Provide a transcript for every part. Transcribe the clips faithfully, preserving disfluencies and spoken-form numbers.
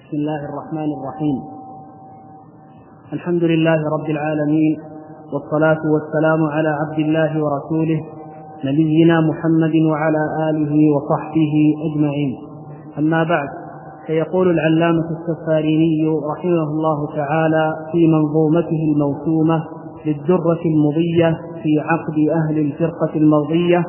بسم الله الرحمن الرحيم. الحمد لله رب العالمين، والصلاة والسلام على عبد الله ورسوله نبينا محمد وعلى آله وصحبه أجمعين. أما بعد، فيقول العلامة السفاريني رحمه الله تعالى في منظومته الموسومة للدرة المضية في عقد أهل الفرقة المرضية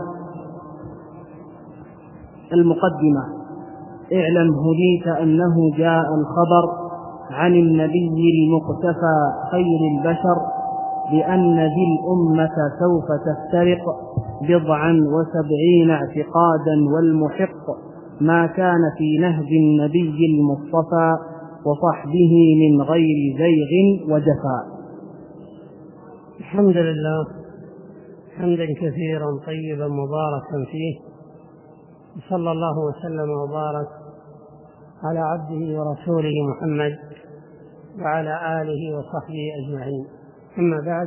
المقدمة: اعلم هديت أنه جاء الخبر عن النبي المقتفى خير البشر بأن ذي الأمة سوف تفترق بضعا وسبعين اعتقادا، والمحق ما كان في نهج النبي المصطفى وصحبه من غير زيغ وجفاء. الحمد لله حمدا كثيرا طيبا مباركا فيه، صلى الله وسلم وبارك على عبده ورسوله محمد وعلى آله وصحبه أجمعين. أما بعد،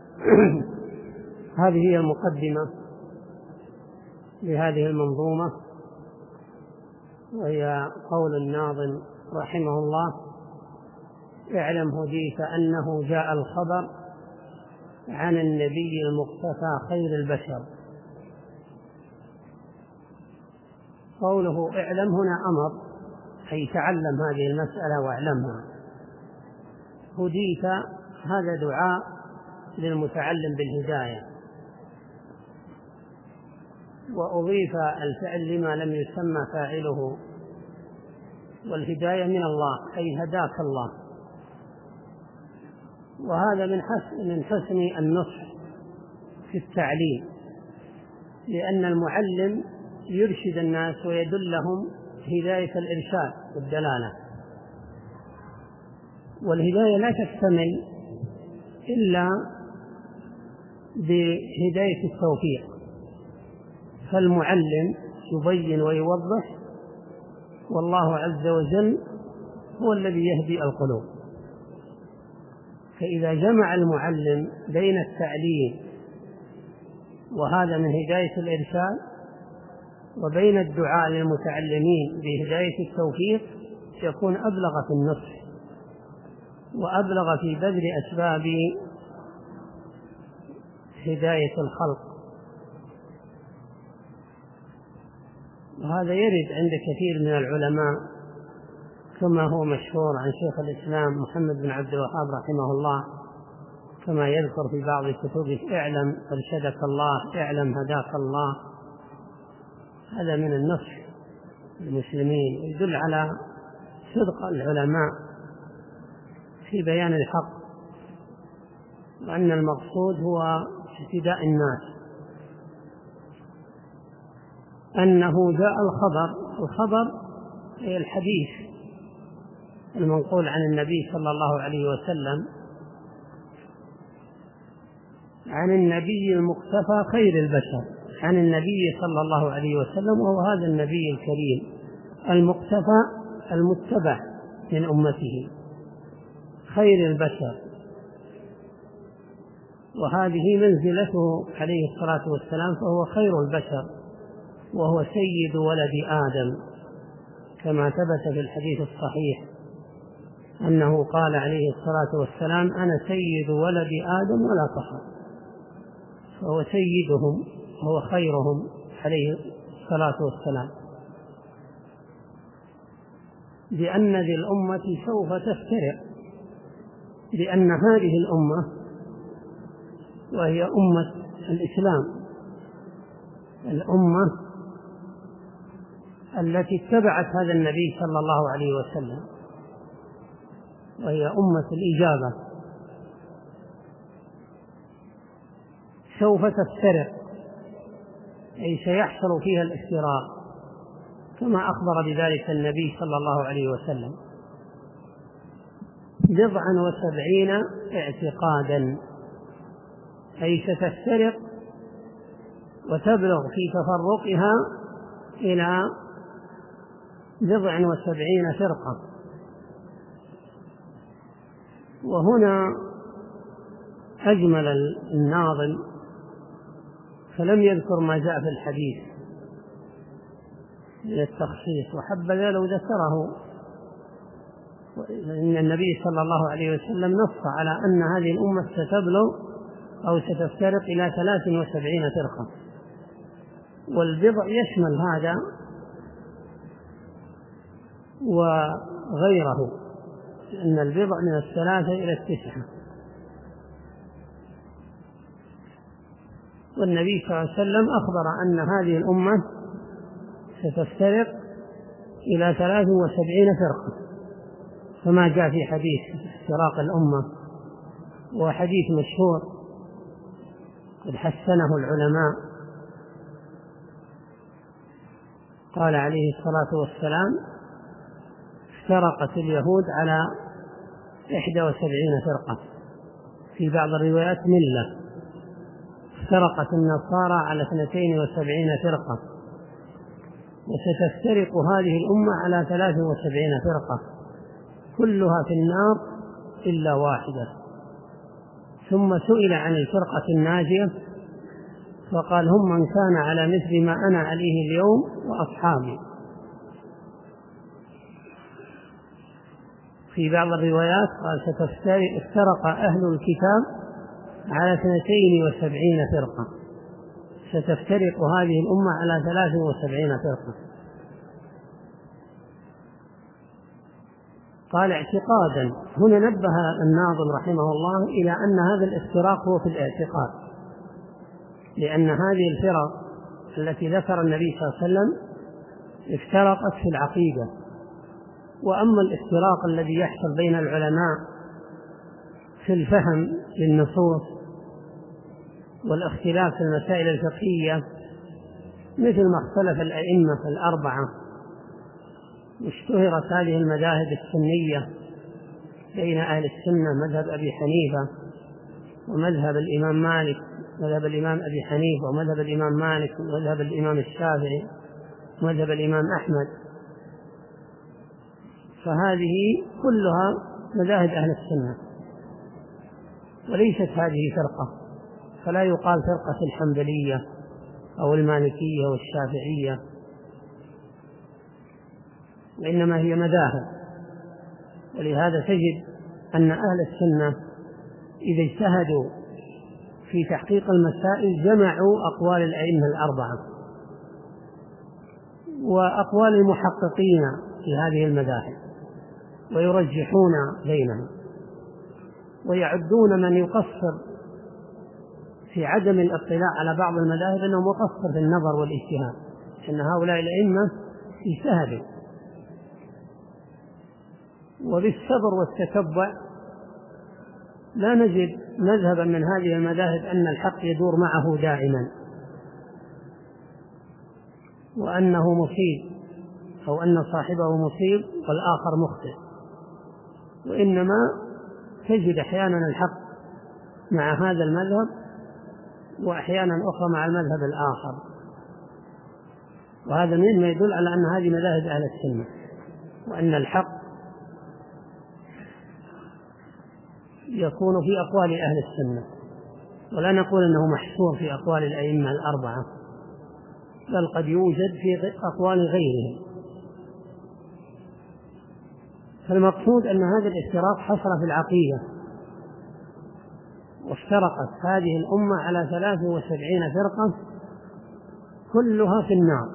هذه هي المقدمة لهذه المنظومة، وهي قول الناظم رحمه الله: اعلم هديت أنه جاء الخبر عن النبي المقتفى خير البشر. قوله اعلم هنا أمر، أي تعلم هذه المسألة واعلمها. هديت هذا دعاء للمتعلم بالهداية، وأضيف الفعل لما لم يسمى فاعله، والهداية من الله، أي هداك الله. وهذا من حسن من حسن النصح في التعليم، لأن المعلم يرشد الناس ويدلهم هداية الإرشاد والدلالة، والهداية لا تكتمل إلا بهداية التوفيق، فالمعلم يبين ويوضح، والله عز وجل هو الذي يهدي القلوب. فإذا جمع المعلم بين التعليم وهذا من هداية الإرشاد وبين الدعاء للمتعلمين بهداية التوفيق، يكون أبلغ في النصح وأبلغ في بذل أسباب هداية الخلق. وهذا يرد عند كثير من العلماء، كما هو مشهور عن شيخ الإسلام محمد بن عبد الوهاب رحمه الله، كما يذكر في بعض كتبه: اعلم أرشدك الله، اعلم هداك الله. هذا من النصح للمسلمين، يدل على صدق العلماء في بيان الحق، وأن المقصود هو اهتداء الناس. أنه جاء الخبر، الخبر هي الحديث المنقول عن النبي صلى الله عليه وسلم عن النبي المقتفى خير البشر، عن النبي صلى الله عليه وسلم، وهو هذا النبي الكريم المقتفى المتبع من أمته خير البشر. وهذه منزلته عليه الصلاة والسلام، فهو خير البشر وهو سيد ولد آدم، كما ثبت في الحديث الصحيح أنه قال عليه الصلاة والسلام: أنا سيد ولد آدم ولا فخر. فهو سيدهم وهو خيرهم عليه الصلاة والسلام، بأن ذي الأمة سوف تفترق، لأن هذه الأمة وهي أمة الإسلام، الأمة التي اتبعت هذا النبي صلى الله عليه وسلم، وهي أمة الإجابة، سوف تفترق، أي سيحصل فيها الافتراق، كما أخبر بذلك النبي صلى الله عليه وسلم: بضعا وسبعين اعتقادا، أي ستفترق وتبلغ في تفرقها إلى بضع وسبعين فرقة. وهنا أجمل الناظم، فلم يذكر ما جاء في الحديث من التخصيص، وحبذا لو ذكره إن النبي صلى الله عليه وسلم نص على أن هذه الأمة ستبلغ أو ستفترق إلى ثلاث وسبعين فرقة، والبضع يشمل هذا وغيره، لأن البضع من الثلاثة إلى التسعة. والنبي صلى الله عليه وسلم أخبر أن هذه الأمة ستفترق إلى ثلاث وسبعين فرقة، كما جاء في حديث افتراق الأمة، وحديث مشهور قد حسنه العلماء. قال عليه الصلاة والسلام: افترقت اليهود على إحدى وسبعين فرقة، في بعض الروايات ملة. افترقت النصارى على اثنتين وسبعين فرقة، وستفترق هذه الأمة على ثلاث وسبعين فرقة، كلها في النار إلا واحدة. ثم سئل عن الفرقة الناجية فقال: هم من كان على مثل ما أنا عليه اليوم وأصحابي. في بعض الروايات قال: ستفترق أهل الكتاب على اثنتين وسبعين فرقة، ستفترق هذه الأمة على ثلاث وسبعين فرقة. قال: اعتقادا. هنا نبه الناظم رحمه الله إلى أن هذا الافتراق هو في الاعتقاد، لأن هذه الفرق التي ذكر النبي صلى الله عليه وسلم افترقت في العقيدة. وأما الافتراق الذي يحصل بين العلماء في الفهم للنصوص والاختلاف في المسائل الفقهية، مثل ما اختلف الأئمة الأربعة واشتهرت هذه المذاهب السنية بين أهل السنة، مذهب أبي حنيفة ومذهب الإمام مالك، مذهب الإمام أبي حنيفة ومذهب الإمام مالك ومذهب الإمام الشافعي ومذهب الإمام أحمد، فهذه كلها مذاهب أهل السنة وليست هذه فرقة. فلا يقال فرقة الحنبلية أو المالكية والشافعية، وإنما هي مذاهب. ولهذا تجد أن أهل السنة إذا اجتهدوا في تحقيق المسائل جمعوا أقوال الأئمة الأربعة وأقوال المحققين في هذه المذاهب، ويرجحون بينها، ويعدون من يقصر في عدم الاطلاع على بعض المذاهب أنه مقصر في النظر والاجتهاد، أن هؤلاء الأئمة اجتهدوا. وبالصبر والتتبع لا نجد مذهبا من هذه المذاهب أن الحق يدور معه دائما وأنه مصيب أو أن صاحبه مصيب والآخر مخطئ، وإنما تجد أحيانا الحق مع هذا المذهب وأحيانا أخرى مع المذهب الآخر. وهذا مما يدل على أن هذه مذاهب أهل السنة، وأن الحق يكون في أقوال أهل السنة، ولا نقول أنه محصور في أقوال الأئمة الأربعة، بل قد يوجد في أقوال غيرهم. فالمقصود أن هذا الافتراق حصل في العقيدة، وافترقت هذه الأمة على ثلاث وسبعين فرقة كلها في النار.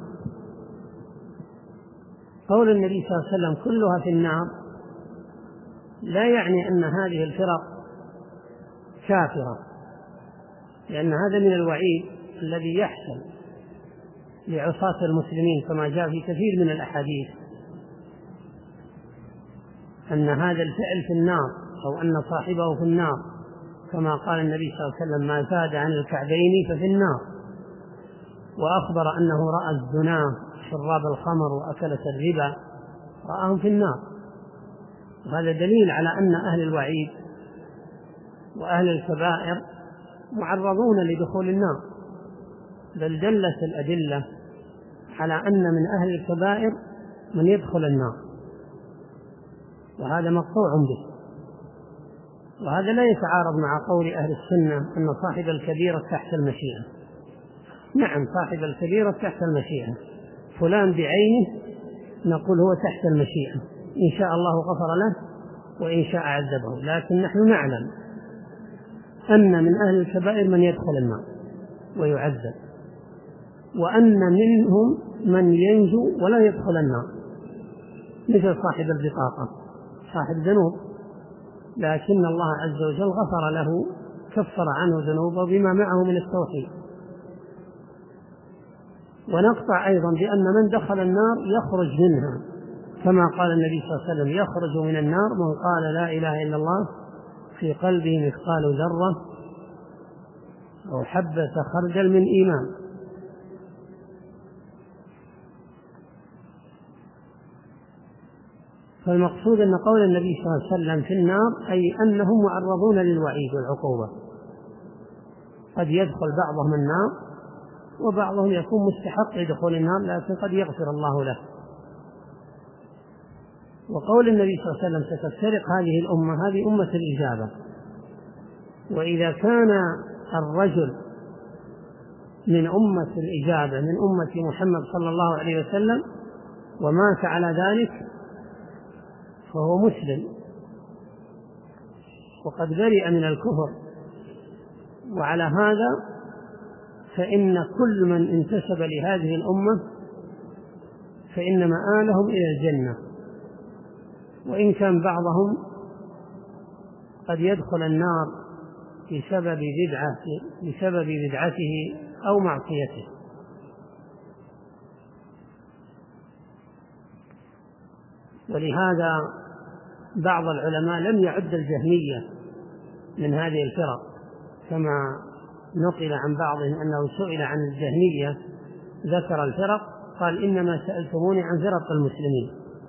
قول النبي صلى الله عليه وسلم كلها في النار لا يعني أن هذه الفرق كافرة، لأن هذا من الوعيد الذي يحصل لعصاة المسلمين كما جاء في كثير من الأحاديث أن هذا الفعل في النار أو أن صاحبه في النار، كما قال النبي صلى الله عليه وسلم ما زاد عن الكعبين ففي النار. وأخبر أنه رأى الزنا شراب الخمر وأكلة الربا رآهم في النار. وهذا دليل على أن أهل الوعيد وأهل الكبائر معرضون لدخول النار، بل دلت الأدلة على أن من أهل الكبائر من يدخل النار، وهذا مقطوع به. وهذا لا يتعارض مع قول أهل السنة أن صاحب الكبيرة تحت المشيئة. نعم، صاحب الكبيرة تحت المشيئة، فلان بعينه نقول هو تحت المشيئة، إن شاء الله غفر له وإن شاء عذبه، لكن نحن نعلم أن من أهل الكبائر من يدخل النار ويعذب، وأن منهم من ينجو ولا يدخل النار، مثل صاحب البطاقة صاحب ذنوب، لكن الله عز وجل غفر له، كفر عنه ذنوبه بما معه من التوحيد. ونقطع أيضا بأن من دخل النار يخرج منها، كما قال النبي صلى الله عليه وسلم: يخرج من النار من قال لا إله إلا الله في قلبه مثقال ذرة أو حبة خردل من إيمان. فالمقصود أن قول النبي صلى الله عليه وسلم في النار أي أنهم معرضون للوعيد والعقوبة، قد يدخل بعضهم النار وبعضهم يكون مستحق لدخول النار، لكن قد يغفر الله له. وقول النبي صلى الله عليه وسلم: ستفترق هذه الأمة، هذه أمة الإجابة. وإذا كان الرجل من أمة الإجابة من أمة محمد صلى الله عليه وسلم ومات على ذلك فهو مسلم وقد برئ من الكفر. وعلى هذا فإن كل من انتسب لهذه الأمة فإن مآلهم إلى الجنة، وإن كان بعضهم قد يدخل النار بسبب بدعة بسبب بدعته أو معصيته. ولهذا بعض العلماء لم يعد الجهمية من هذه الفرق، كما نقل عن بعضهم أنه سئل عن الجهمية ذكر الفرق قال: إنما سألتموني عن فرق المسلمين.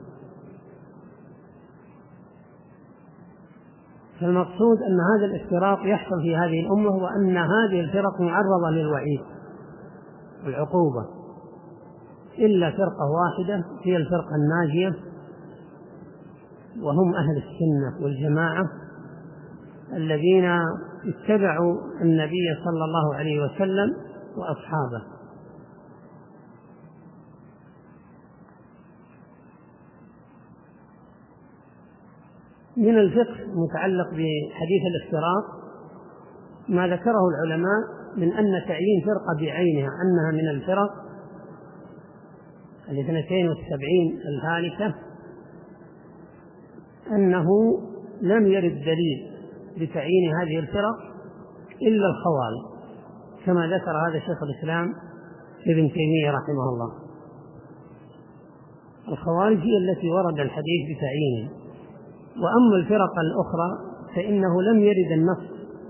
فالمقصود أن هذا الافتراق يحصل في هذه الأمة، وأن هذه الفرق معرضة للوعيد والعقوبة، إلا فرقة واحدة هي الفرقة الناجية، وهم أهل السنة والجماعة الذين اتبعوا النبي صلى الله عليه وسلم وأصحابه. من الفقه المتعلق بحديث الافتراق ما ذكره العلماء من أن تعيين فرقة بعينها أنها من الفرق الاثنتين والسبعين الهالكة أنه لم يرد دليل بتعيين هذه الفرق إلا الخوارج، كما ذكر هذا شيخ الإسلام ابن تيمية رحمه الله. الخوارج هي التي ورد الحديث بتعيينها، وأما الفرق الأخرى فإنه لم يرد النص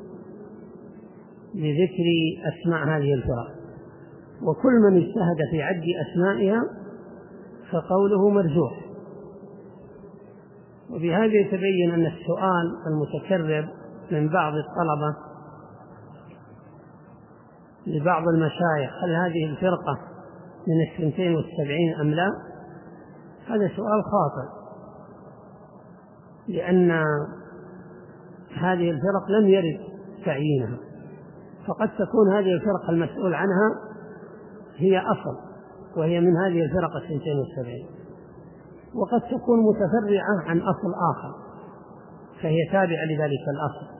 بذكر أسماء هذه الفرق، وكل من اجتهد في عد أسمائها فقوله مرجوح. وبهذا يتبين أن السؤال المتكرر من بعض الطلبة لبعض المشايخ: هل هذه الفرقة من الثنتين والسبعين أم لا؟ هذا سؤال خاطئ، لأن هذه الفرق لم يرد تعيينها، فقد تكون هذه الفرقة المسؤول عنها هي أصل وهي من هذه الفرق الثنتين والسبعين، وقد تكون متفرعة عن أصل آخر فهي تابعة لذلك الأصل.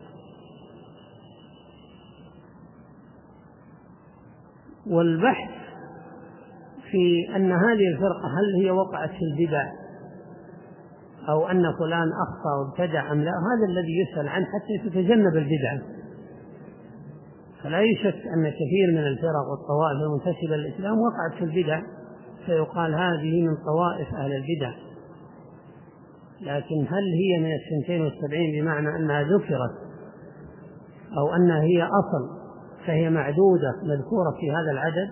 والبحث في أن هذه الفرقة هل هي وقعت في البدع أو أن فلان أخطأ وابتدع أم لا، هذا الذي يسأل عنه حتى تتجنب البدعة. فلا يشك أن كثير من الفرق والطوائف المنتسبة للإسلام وقعت في البدع، فيقال هذه من طوائف أهل البدع، لكن هل هي من الثنتين والسبعين بمعنى أنها ذكرت أو أنها هي أصل فهي معدودة مذكورة في هذا العدد؟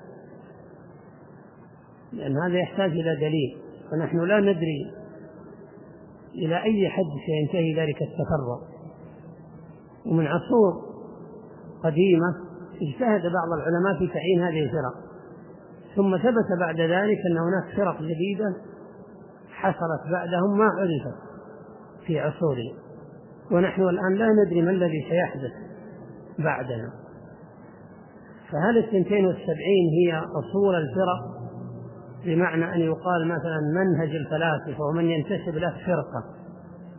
لأن هذا يحتاج إلى دليل، ونحن لا ندري إلى أي حد سينتهي ذلك التفرق. ومن عصور قديمة اجتهد بعض العلماء في تعيين هذه الفرق، ثم ثبت بعد ذلك أن هناك فرق جديدة حصلت بعدهم ما عرفت في عصورنا، ونحن الآن لا ندري ما الذي سيحدث بعدنا. فهل الثنتين والسبعين هي أصول الفرق بمعنى أن يقال مثلا منهج الفلاسفة ومن ينتسب له فرقة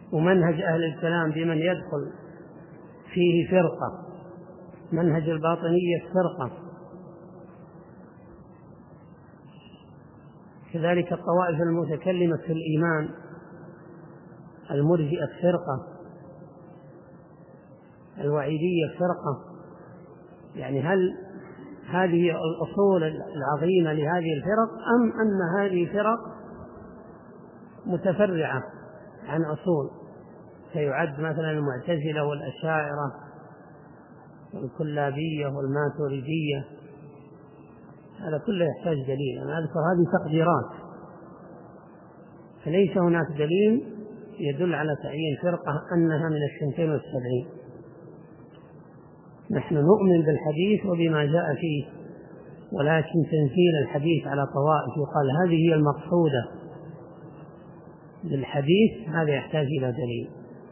ومنهج أهل الكلام بمن يدخل فيه فرقة، منهج الباطنية فرقة، كذلك الطوائف المتكلمة في الإيمان المرجئة فرقة، الوعيدية فرقة. يعني هل هذه الأصول العظيمة لهذه الفرق أم أن هذه فرق متفرعة عن أصول، فيعد مثلا المعتزلة والأشاعرة والكلابية والماتريدية؟ هذا كله يحتاج دليل. أنا أذكر هذه تقديرات، فليس هناك دليل يدل على تعيين فرقة أنها من الثنتين والسبعين. نحن نؤمن بالحديث وبما جاء فيه، ولكن تنزيل الحديث على طوائف وقال هذه هي المقصودة بالحديث، هذا يحتاج إلى دليل.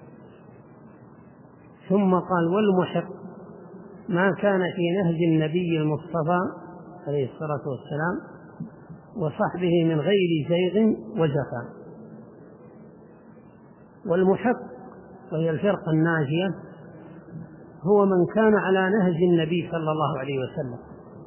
ثم قال والمحق ما كان في نهج النبي المصطفى عليه الصلاة والسلام وصحبه من غير زيغ وجفا. والمحق وهي الفرقة الناجية هو من كان على نهج النبي صلى الله عليه وسلم،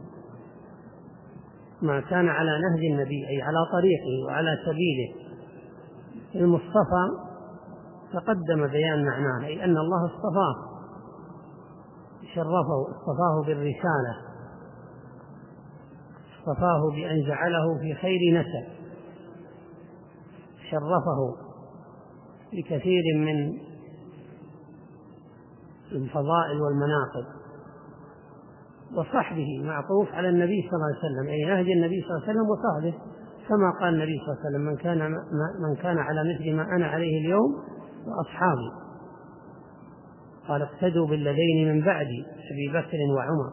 ما كان على نهج النبي أي على طريقه وعلى سبيله المصطفى. تقدم بيان معناه، أي أن الله اصطفاه شرفه، اصطفاه بالرسالة، اصطفاه بأن جعله في خير نسب، شرفه بكثير من الفضائل والمناقب. وصحبه معطوف على النبي صلى الله عليه وسلم، أي نهج النبي صلى الله عليه وسلم وصحبه، كما قال النبي صلى الله عليه وسلم من كان, من كان على مثل ما أنا عليه اليوم وأصحابي. قال اقتدوا بالذين من بعدي أبي بكر وعمر.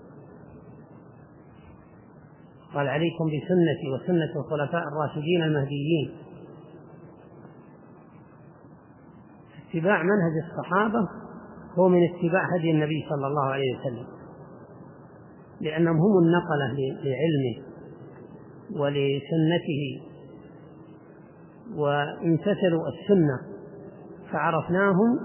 قال عليكم بسنتي وسنة الخلفاء الراشدين المهديين. اتباع منهج الصحابة هو من اتباع هدي النبي صلى الله عليه وسلم، لأنهم هم النقلة لعلمه ولسنته، وامتثلوا السنة فعرفناهم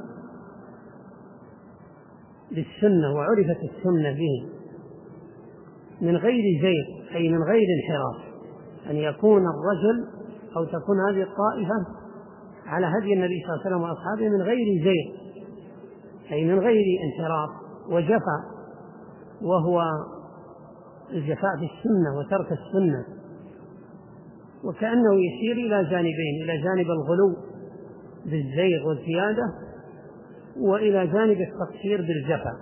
بالسنة وعرفت السنة به من غير زيغ، أي من غير انحراف، أن يكون الرجل أو تكون هذه الطائفة على هدي النبي صلى الله عليه وسلم وأصحابه من غير زيغ، أي من غير انحراف وجفا، وهو الجفاء في السنة وترك السنة. وكأنه يشير إلى جانبين، إلى جانب الغلو بالزيغ والزيادة، وإلى جانب التقصير بالجفا،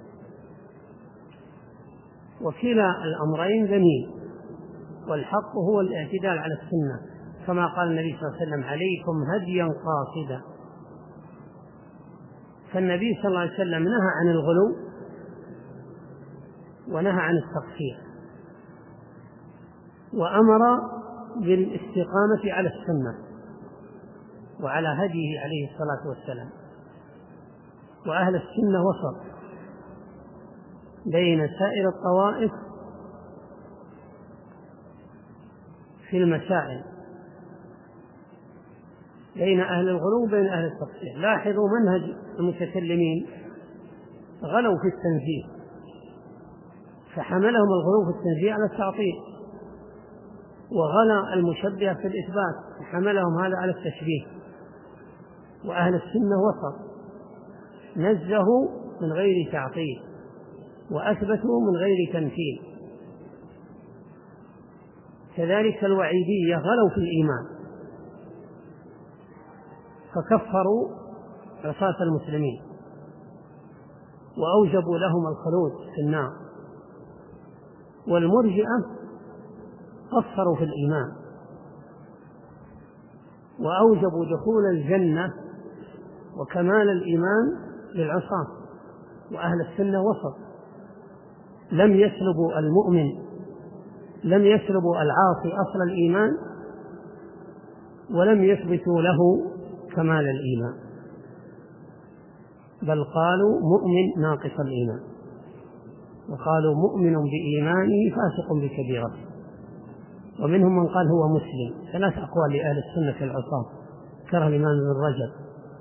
وكلا الأمرين ذميم، والحق هو الاعتدال على السنة، كما قال النبي صلى الله عليه وسلم عليكم هديا قاصدا. فالنبي صلى الله عليه وسلم نهى عن الغلو ونهى عن التقصير، وأمر بالاستقامة على السنة وعلى هديه عليه الصلاة والسلام. وأهل السنة وسط بين سائر الطوائف في المسائل، بين أهل الغلو وبين أهل التقصير. لاحظوا منهج المتكلمين غلوا في التنزيه، فحملهم الغلو في التنزيه على التعطيل، وغلا المشبهة في الإثبات فحملهم هذا على التشبيه. وأهل السنة وسط، نزهوا من غير تعطيل وأثبتوا من غير تمثيل. كذلك الوعيدية غلوا في الإيمان فكفروا عصاة المسلمين وأوجبوا لهم الخلود في النار. والمرجئة قصروا في الإيمان وأوجبوا دخول الجنة وكمال الإيمان للعصاة. وأهل السنة وسط، لم يسلبوا المؤمن، لم يسلبوا العاصي أصل الإيمان، ولم يثبتوا له كمال الإيمان، بل قالوا مؤمن ناقص الإيمان، وقالوا مؤمن بإيمانه فاسق بكبيرته. ومنهم من قال هو مسلم. ثلاث أقوال لأهل السنة في العصاة كره الإمام ابن رجب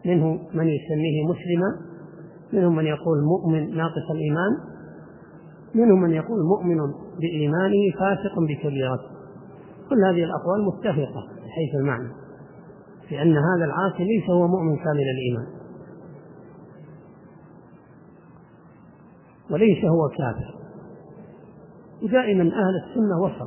منه من يسميه مسلما، منهم من يقول مؤمن ناقص الإيمان، منهم من يقول مؤمن بإيمانه فاسق بكبيرته. كل هذه الأقوال متفقة حيث المعنى، في أن هذا العاصي ليس هو مؤمن كامل الإيمان وليس هو كافر. ودائما أهل السنة وسط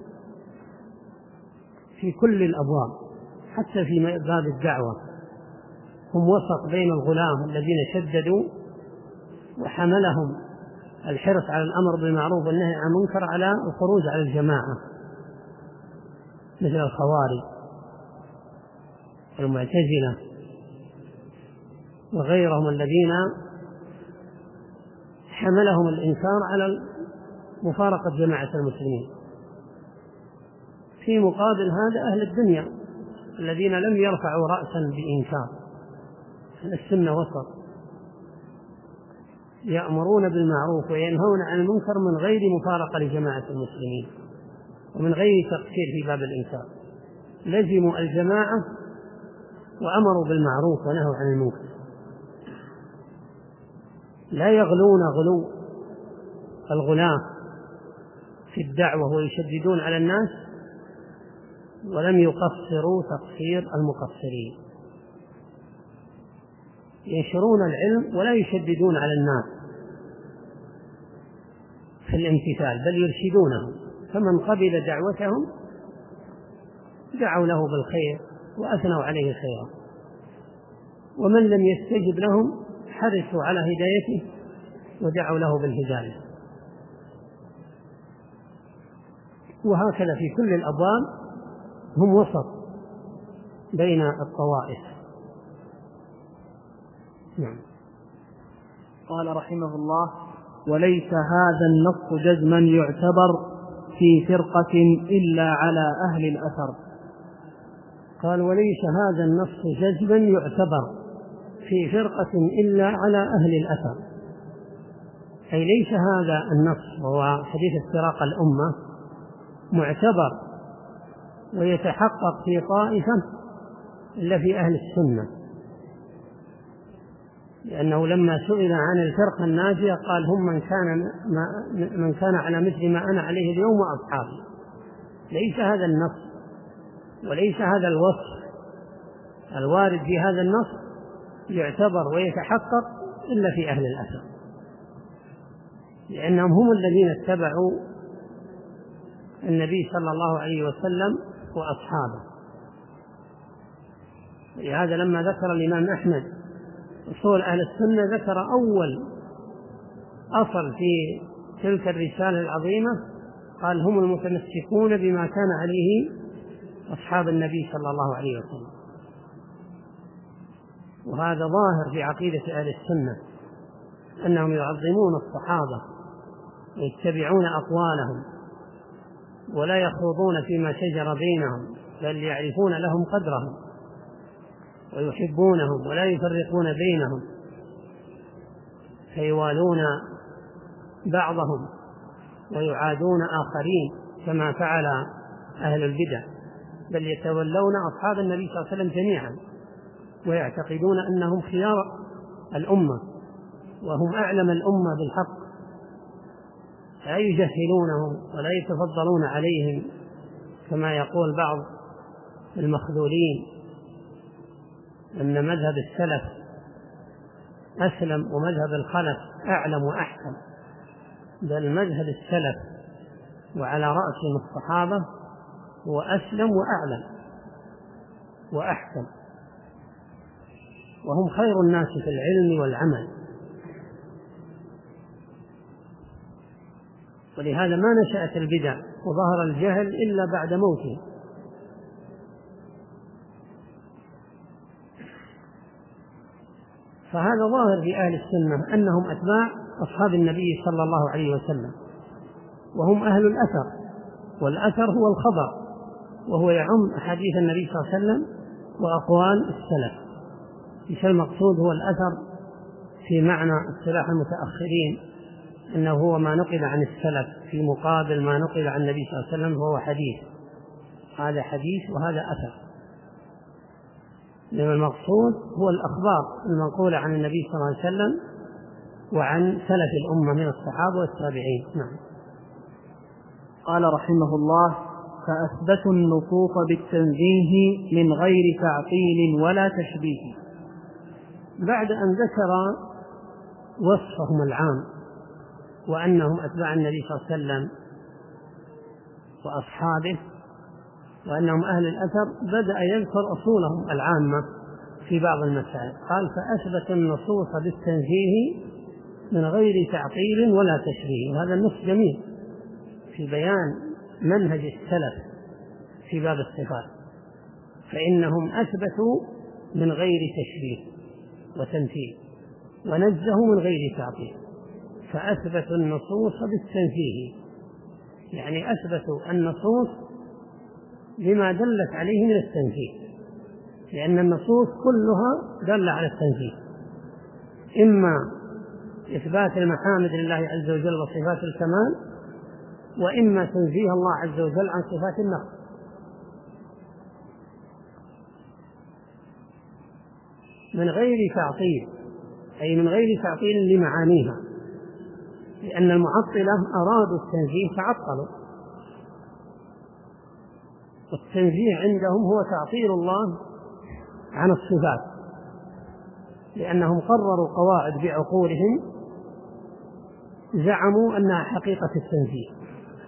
في كل الأبواب، حتى في باب الدعوة هم وسط بين الغلاة الذين شددوا وحملهم الحرص على الأمر بالمعروف والنهي عن المنكر على الخروج على الجماعة، مثل الخوارج والمعتزلة وغيرهم الذين حملهم الإنكار على مفارقة جماعة المسلمين. في مقابل هذا أهل الدنيا الذين لم يرفعوا رأسا بإنكار. السنة وسط، يأمرون بالمعروف وينهون عن المنكر من غير مفارقة لجماعة المسلمين ومن غير تقصير في باب الإنكار، لزموا الجماعة وأمروا بالمعروف ونهوا عن المنكر، لا يغلون غلو الغلاة في الدعوة ويشددون على الناس، ولم يقصروا تقصير المقصرين، ينشرون العلم ولا يشددون على الناس في الامتثال، بل يرشدونهم، فمن قبل دعوتهم دعوا له بالخير وأثنوا عليه خيرا، ومن لم يستجب لهم حرصوا على هدايته ودعوا له بالهداية. وهكذا في كل الأبواب هم وسط بين الطوائف. نعم. قال رحمه الله: وليس هذا النص جزما يعتبر في فرقة إلا على أهل الأثر. قال: وليس هذا النص جزما يعتبر في فرقة إلا على أهل الأثر، أي ليس هذا النص وهو حديث افتراق الأمة معتبر ويتحقق في طائفة إلا في أهل السنة، لأنه لما سئل عن الفرقة الناجية قال: هم من كان, من كان على مثل ما أنا عليه اليوم وأصحابي. ليس هذا النص وليس هذا الوصف الوارد في هذا النص يعتبر ويتحقق إلا في أهل الأثر، لأنهم هم الذين اتبعوا النبي صلى الله عليه وسلم وأصحابه. لهذا لما ذكر الإمام أحمد أصول أهل السنة ذكر أول أصل في تلك الرسالة العظيمة، قال: هم المتمسكون بما كان عليه أصحاب النبي صلى الله عليه وسلم. وهذا ظاهر في عقيدة أهل السنة، أنهم يعظمون الصحابة ويتبعون أقوالهم ولا يخوضون فيما شجر بينهم، بل يعرفون لهم قدرهم ويحبونهم ولا يفرقون بينهم، فيوالون بعضهم ويعادون آخرين كما فعل أهل البدع، بل يتولون أصحاب النبي صلى الله عليه وسلم جميعا ويعتقدون أنهم خيار الأمة وهم أعلم الأمة بالحق، لا يجهلونهم ولا يتفضلون عليهم كما يقول بعض المخذولين أن مذهب السلف أسلم ومذهب الخلف أعلم وأحكم، بل مذهب السلف وعلى رأسهم الصحابة هو أسلم وأعلم وأحكم، وهم خير الناس في العلم والعمل. ولهذا ما نشأت البدع وظهر الجهل إلا بعد موته. فهذا ظاهر في أهل السنة أنهم أتباع أصحاب النبي صلى الله عليه وسلم، وهم أهل الأثر، والأثر هو الخبر، وهو يعم أحاديث النبي صلى الله عليه وسلم وأقوال السلف. إيش المقصود؟ هو الأثر في معنى اصطلاح المتأخرين أنه هو ما نقل عن السلف في مقابل ما نقل عن النبي صلى الله عليه وسلم، وهو حديث، هذا حديث وهذا أثر. لأن المقصود هو الأخبار المنقولة عن النبي صلى الله عليه وسلم وعن سلف الأمة من الصحابة والتابعين. نعم. قال رحمه الله: فأثبتوا النصوص بالتنزيه من غير تعطيل ولا تشبيه. بعد أن ذكر وصفهم العام وأنهم أتباع النبي صلى الله عليه وسلم وأصحابه وأنهم أهل الأثر، بدأ يذكر أصولهم العامة في بعض المسائل. قال: فأثبتوا النصوص بالتنزيه من غير تعطيل ولا تشبيه. وهذا النص جميل في بيان منهج السلف في باب الصفات، فإنهم أثبتوا من غير تشبيه وتمثيل ونزهوا من غير تعطيل. فأثبتوا النصوص بالتنزيه، يعني أثبتوا النصوص بما دلت عليه من التنزيه، لأن النصوص كلها دل على التنزيه، إما إثبات المحامد لله عز وجل وصفات الكمال، وإما تنزيه الله عز وجل عن صفات النقص. من غير تعطيل، أي من غير تعطيل لمعانيها، لأن المعطلة أرادوا التنزيه فعطلوا، والتنزيه عندهم هو تعطيل الله عن الصفات، لأنهم قرروا قواعد بعقولهم زعموا أنها حقيقة التنزيه،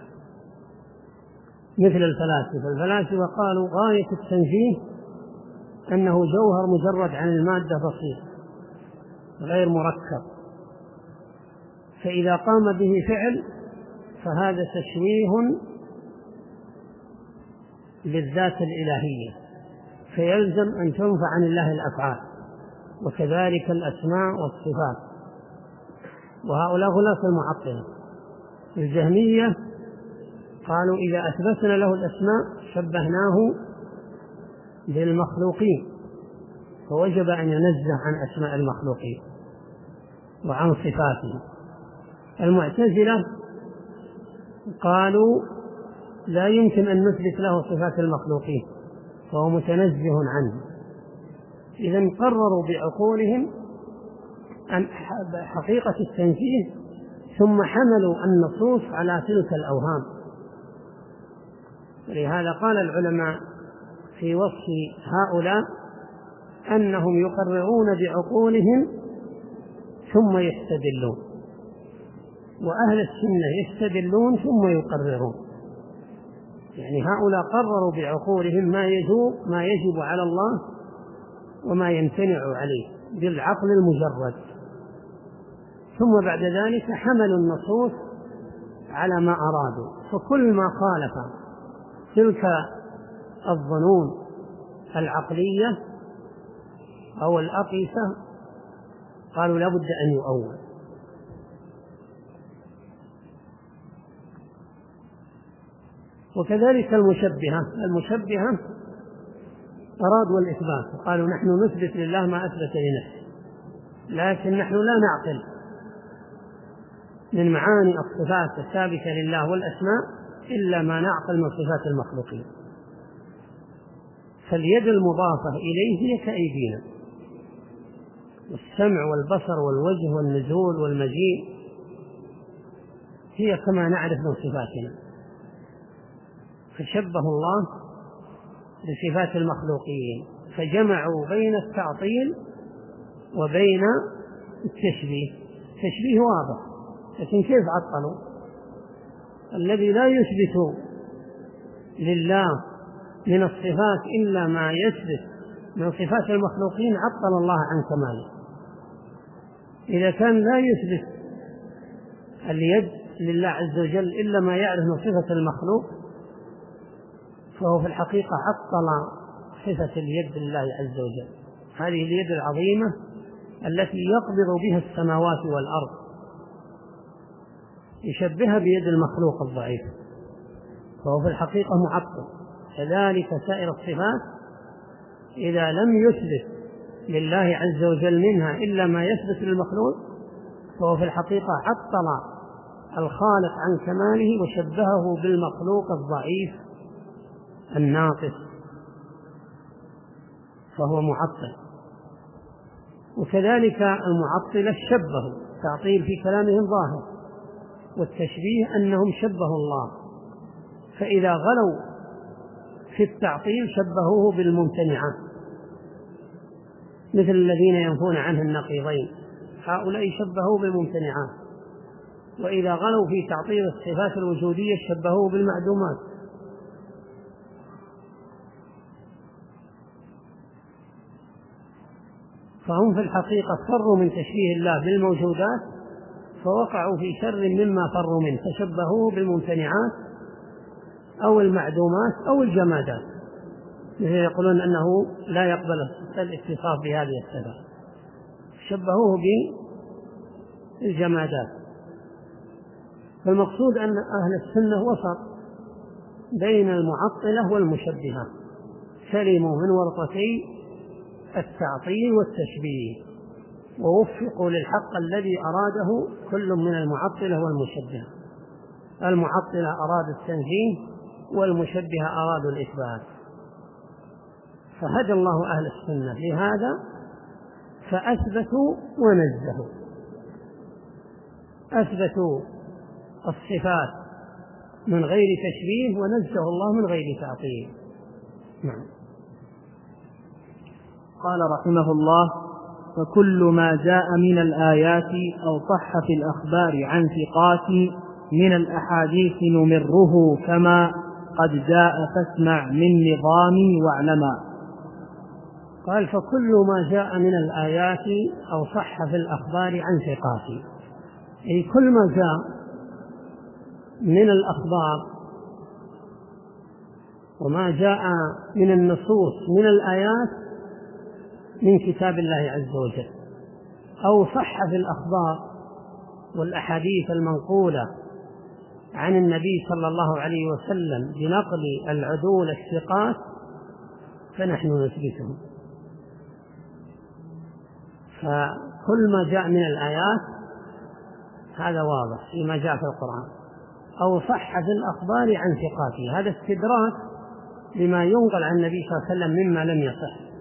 مثل الفلاسفة. الفلاسفة قالوا غاية التنزيه أنه جوهر مجرد عن المادة بسيط غير مركب، فإذا قام به فعل فهذا تشويه للذات الإلهية، فيلزم أن تنفع عن الله الأفعال، وكذلك الأسماء والصفات. وهؤلاء غلاة المعطلة. الجهمية قالوا إذا أثبتنا له الأسماء شبهناه بالمخلوقين، فوجب أن ينزه عن أسماء المخلوقين وعن صفاتهم. المعتزلة قالوا لا يمكن أن نثبت له صفات المخلوقين فهو متنزه عنه. إذن قرروا بعقولهم أن حقيقة التنزيه، ثم حملوا النصوص على تلك الأوهام. لهذا قال العلماء في وصف هؤلاء أنهم يقررون بعقولهم ثم يستدلون، وأهل السنة يستدلون ثم يقررون. يعني هؤلاء قرروا بعقولهم ما يجب ما يجب على الله وما يمتنع عليه بالعقل المجرد، ثم بعد ذلك حملوا النصوص على ما أرادوا. فكل ما خالف تلك الظنون العقلية أو الأقيسة قالوا لا بد أن يؤول. وكذلك المشبهة المشبهة أرادوا الإثبات، قالوا نحن نثبت لله ما أثبت لنفسه، لكن نحن لا نعقل من معاني الصفات الثابتة لله والأسماء إلا ما نعقل من صفات المخلوقين. فاليد المضافة إليه هي كأيدينا، والسمع والبصر والوجه والنزول والمجيء هي كما نعرف من صفاتنا. فشبه الله بصفات المخلوقين، فجمعوا بين التعطيل وبين التشبيه. التشبيه واضح، لكن كيف عطلوا؟ الذي لا يثبت لله من الصفات إلا ما يثبت من صفات المخلوقين عطل الله عن كماله. إذا كان لا يثبت اليد لله عز وجل إلا ما يعرف من صفة المخلوق، فهو في الحقيقة عطل صفة اليد لله عز وجل، هذه اليد العظيمة التي يقبض بها السماوات والأرض، يشبهها بيد المخلوق الضعيف، فهو في الحقيقة معطل. كذلك سائر الصفات إذا لم يثبت لله عز وجل منها إلا ما يثبت للمخلوق، فهو في الحقيقة عطل الخالق عن كماله وشبهه بالمخلوق الضعيف الناقص. فهو معطل. وكذلك المعطلة شبهوا، تعطيل في كلامهم ظاهر، والتشبيه أنهم شبهوا الله، فإذا غلوا في التعطيل شبهوه بالممتنعات، مثل الذين ينفون عنه النقيضين، هؤلاء شبهوه بالممتنعات. وإذا غلوا في تعطيل الصفات الوجودية شبهوه بالمعدومات. فهم في الحقيقة فروا من تشبيه الله بالموجودات، فوقعوا في شر مما فروا منه، فشبهوه بالممتنعات أو المعدومات أو الجمادات، مثل يقولون أنه لا يقبل الاتصاف بهذه الصفة، شبهوه بالجمادات. فالمقصود أن أهل السنة وسط بين المعطلة والمشبهة، سلموا من ورطتي التعطيل والتشبيه، ووفقوا للحق الذي أراده كل من المعطلة والمشبهة. المعطلة أرادوا التنزيه، والمشبهة أرادوا الإثبات، فهدى الله أهل السنة لهذا، فأثبتوا ونزهوا، أثبتوا الصفات من غير تشبيه، ونزه الله من غير تعطيل. نعم. قال رحمه الله: فكل ما جاء من الآيات أو صح في الأخبار عن ثقات من الأحاديث نمره كما قد جاء فاسمع من نظامي واعلما. قال: فكل ما جاء من الآيات أو صح في الأخبار عن ثقات، أي كل ما جاء من الأخبار وما جاء من النصوص من الآيات من كتاب الله عز وجل، أو صح في الأخبار والأحاديث المنقولة عن النبي صلى الله عليه وسلم بنقل العدول الثقات، فنحن نثبتهم. فكل ما جاء من الآيات هذا واضح فيما جاء في القرآن، أو صح في الأخبار عن ثقاته، هذا استدراك لما ينقل عن النبي صلى الله عليه وسلم مما لم يصح،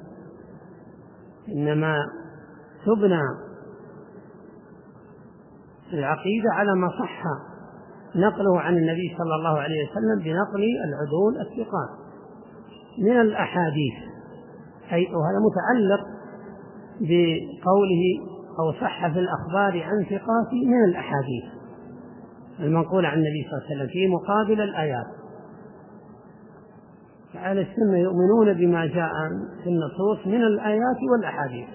إنما تبنى العقيدة على ما صح نقله عن النبي صلى الله عليه وسلم بنقل العدول الثقات من الأحاديث، أي وهذا متعلق بقوله أو صح في الأخبار عن ثقات من الأحاديث المنقولة عن النبي صلى الله عليه وسلم في مقابل الآيات. فأهل السنة يؤمنون بما جاء في النصوص من الآيات والأحاديث،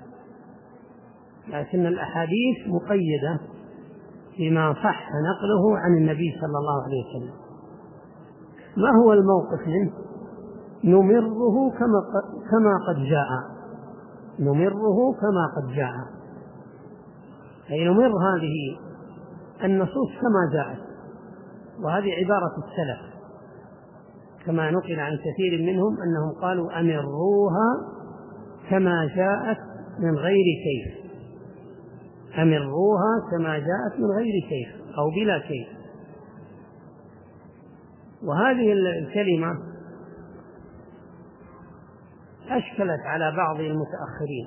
لكن الأحاديث مقيدة بما صح نقله عن النبي صلى الله عليه وسلم. ما هو الموقف منه؟ نمره كما كما قد جاء، نمره كما قد جاء، أي نمر هذه النصوص كما جاءت، وهذه عبارة السلف كما نقل عن كثير منهم أنهم قالوا: أمروها كما جاءت من غير كيف، أمروها كما جاءت من غير كيف أو بلا كيف. وهذه الكلمة أشكلت على بعض المتأخرين،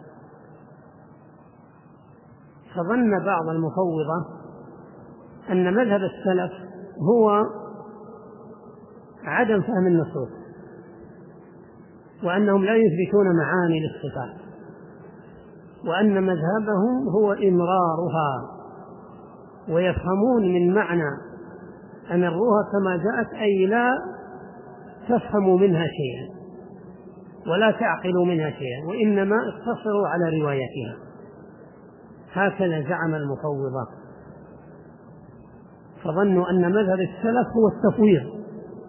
فظن بعض المفوضة أن مذهب السلف هو عدم فهم النصوص، وأنهم لا يثبتون معاني للصفات، وأن مذهبهم هو إمرارها، ويفهمون من معنى أمروها كما جاءت أي لا تفهموا منها شيئا ولا تعقلوا منها شيئا، وإنما اقتصروا على روايتها. هكذا زعم المفوضة، فظنوا أن مذهب السلف هو التفويض.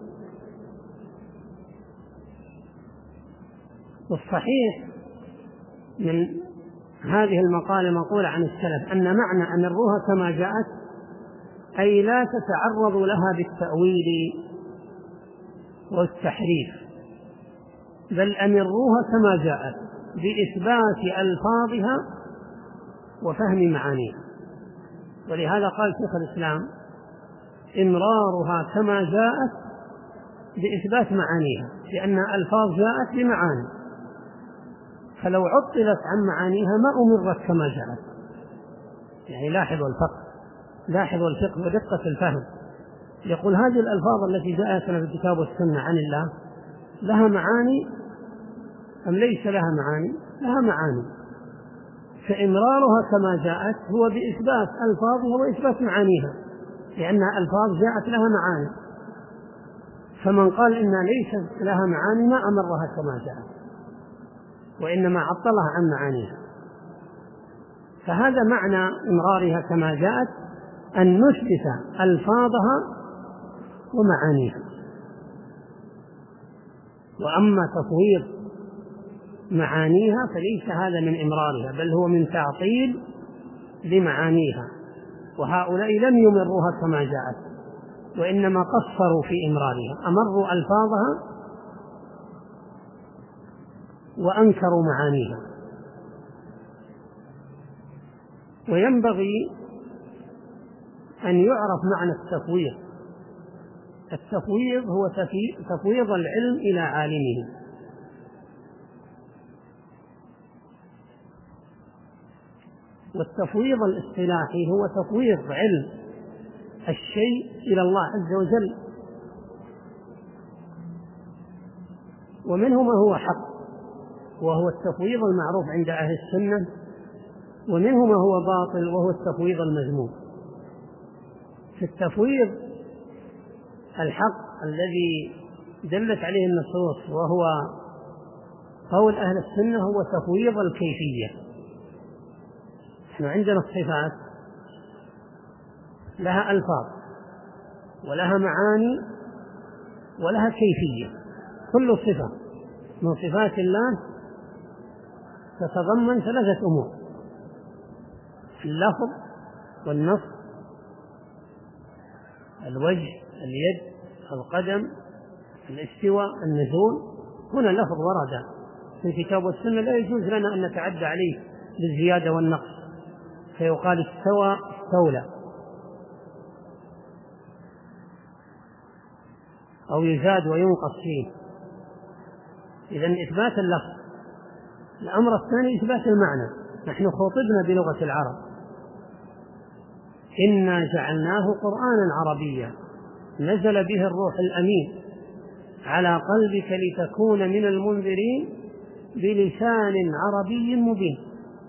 والصحيح من هذه المقالة المنقولة عن السلف أن معنى أمروها كما جاءت أي لا تتعرضوا لها بالتأويل والتحريف، بل أمروها كما جاءت بإثبات ألفاظها وفهم معانيها. ولهذا قال شيخ الإسلام: إمرارها كما جاءت بإثبات معانيها، لأن ألفاظ جاءت بمعاني، فلو عطلت عن معانيها ما أمرت كما جاءت. يعني لاحظوا الفقه، لاحظوا الفقه ودقة الفهم. يقول هذه الألفاظ التي جاءتنا في الكتاب والسنة عن الله لها معاني أم ليس لها معاني؟ لها معاني، فإمرارها كما جاءت هو بإثبات ألفاظها وإثبات معانيها، لأنها ألفاظ جاءت لها معاني. فمن قال إنها ليست لها معاني ما أمرها كما جاءت، وإنما عطلها عن معانيها. فهذا معنى إمرارها كما جاءت، أن نثبت ألفاظها ومعانيها. وأما تفويض معانيها فليس هذا من إمرارها، بل هو من تعطيل لمعانيها، وهؤلاء لم يمروها كما جاءت، وإنما قصروا في إمرارها، أمروا ألفاظها وأنكروا معانيها. وينبغي أن يعرف معنى التفويض. التفويض هو تفويض العلم إلى عالمه، والتفويض الاصطلاحي هو تفويض علم الشيء إلى الله عز وجل، ومنه ما هو حق وهو التفويض المعروف عند أهل السنة، ومنه ما هو باطل وهو التفويض المذموم. في التفويض الحق الذي دلت عليه النصوص وهو قول أهل السنة هو تفويض الكيفية. نحن عندنا الصفات لها ألفاظ ولها معاني ولها كيفية. كل صفة من صفات الله تتضمن ثلاثة أمور: اللفظ والنص، الوجه، اليد، القدم، الاستواء، النزول. هنا لفظ ورد في الكتاب والسنة لا يجوز لنا أن نتعدى عليه بالزيادة والنقص، فيقال استوى، استولى، أو يزاد وينقص فيه. إذن إثبات اللفظ. الأمر الثاني إثبات المعنى. نحن خاطبنا بلغة العرب: إنا جعلناه قرآنا عربيا نزل به الروح الأمين على قلبك لتكون من المنذرين بلسان عربي مبين.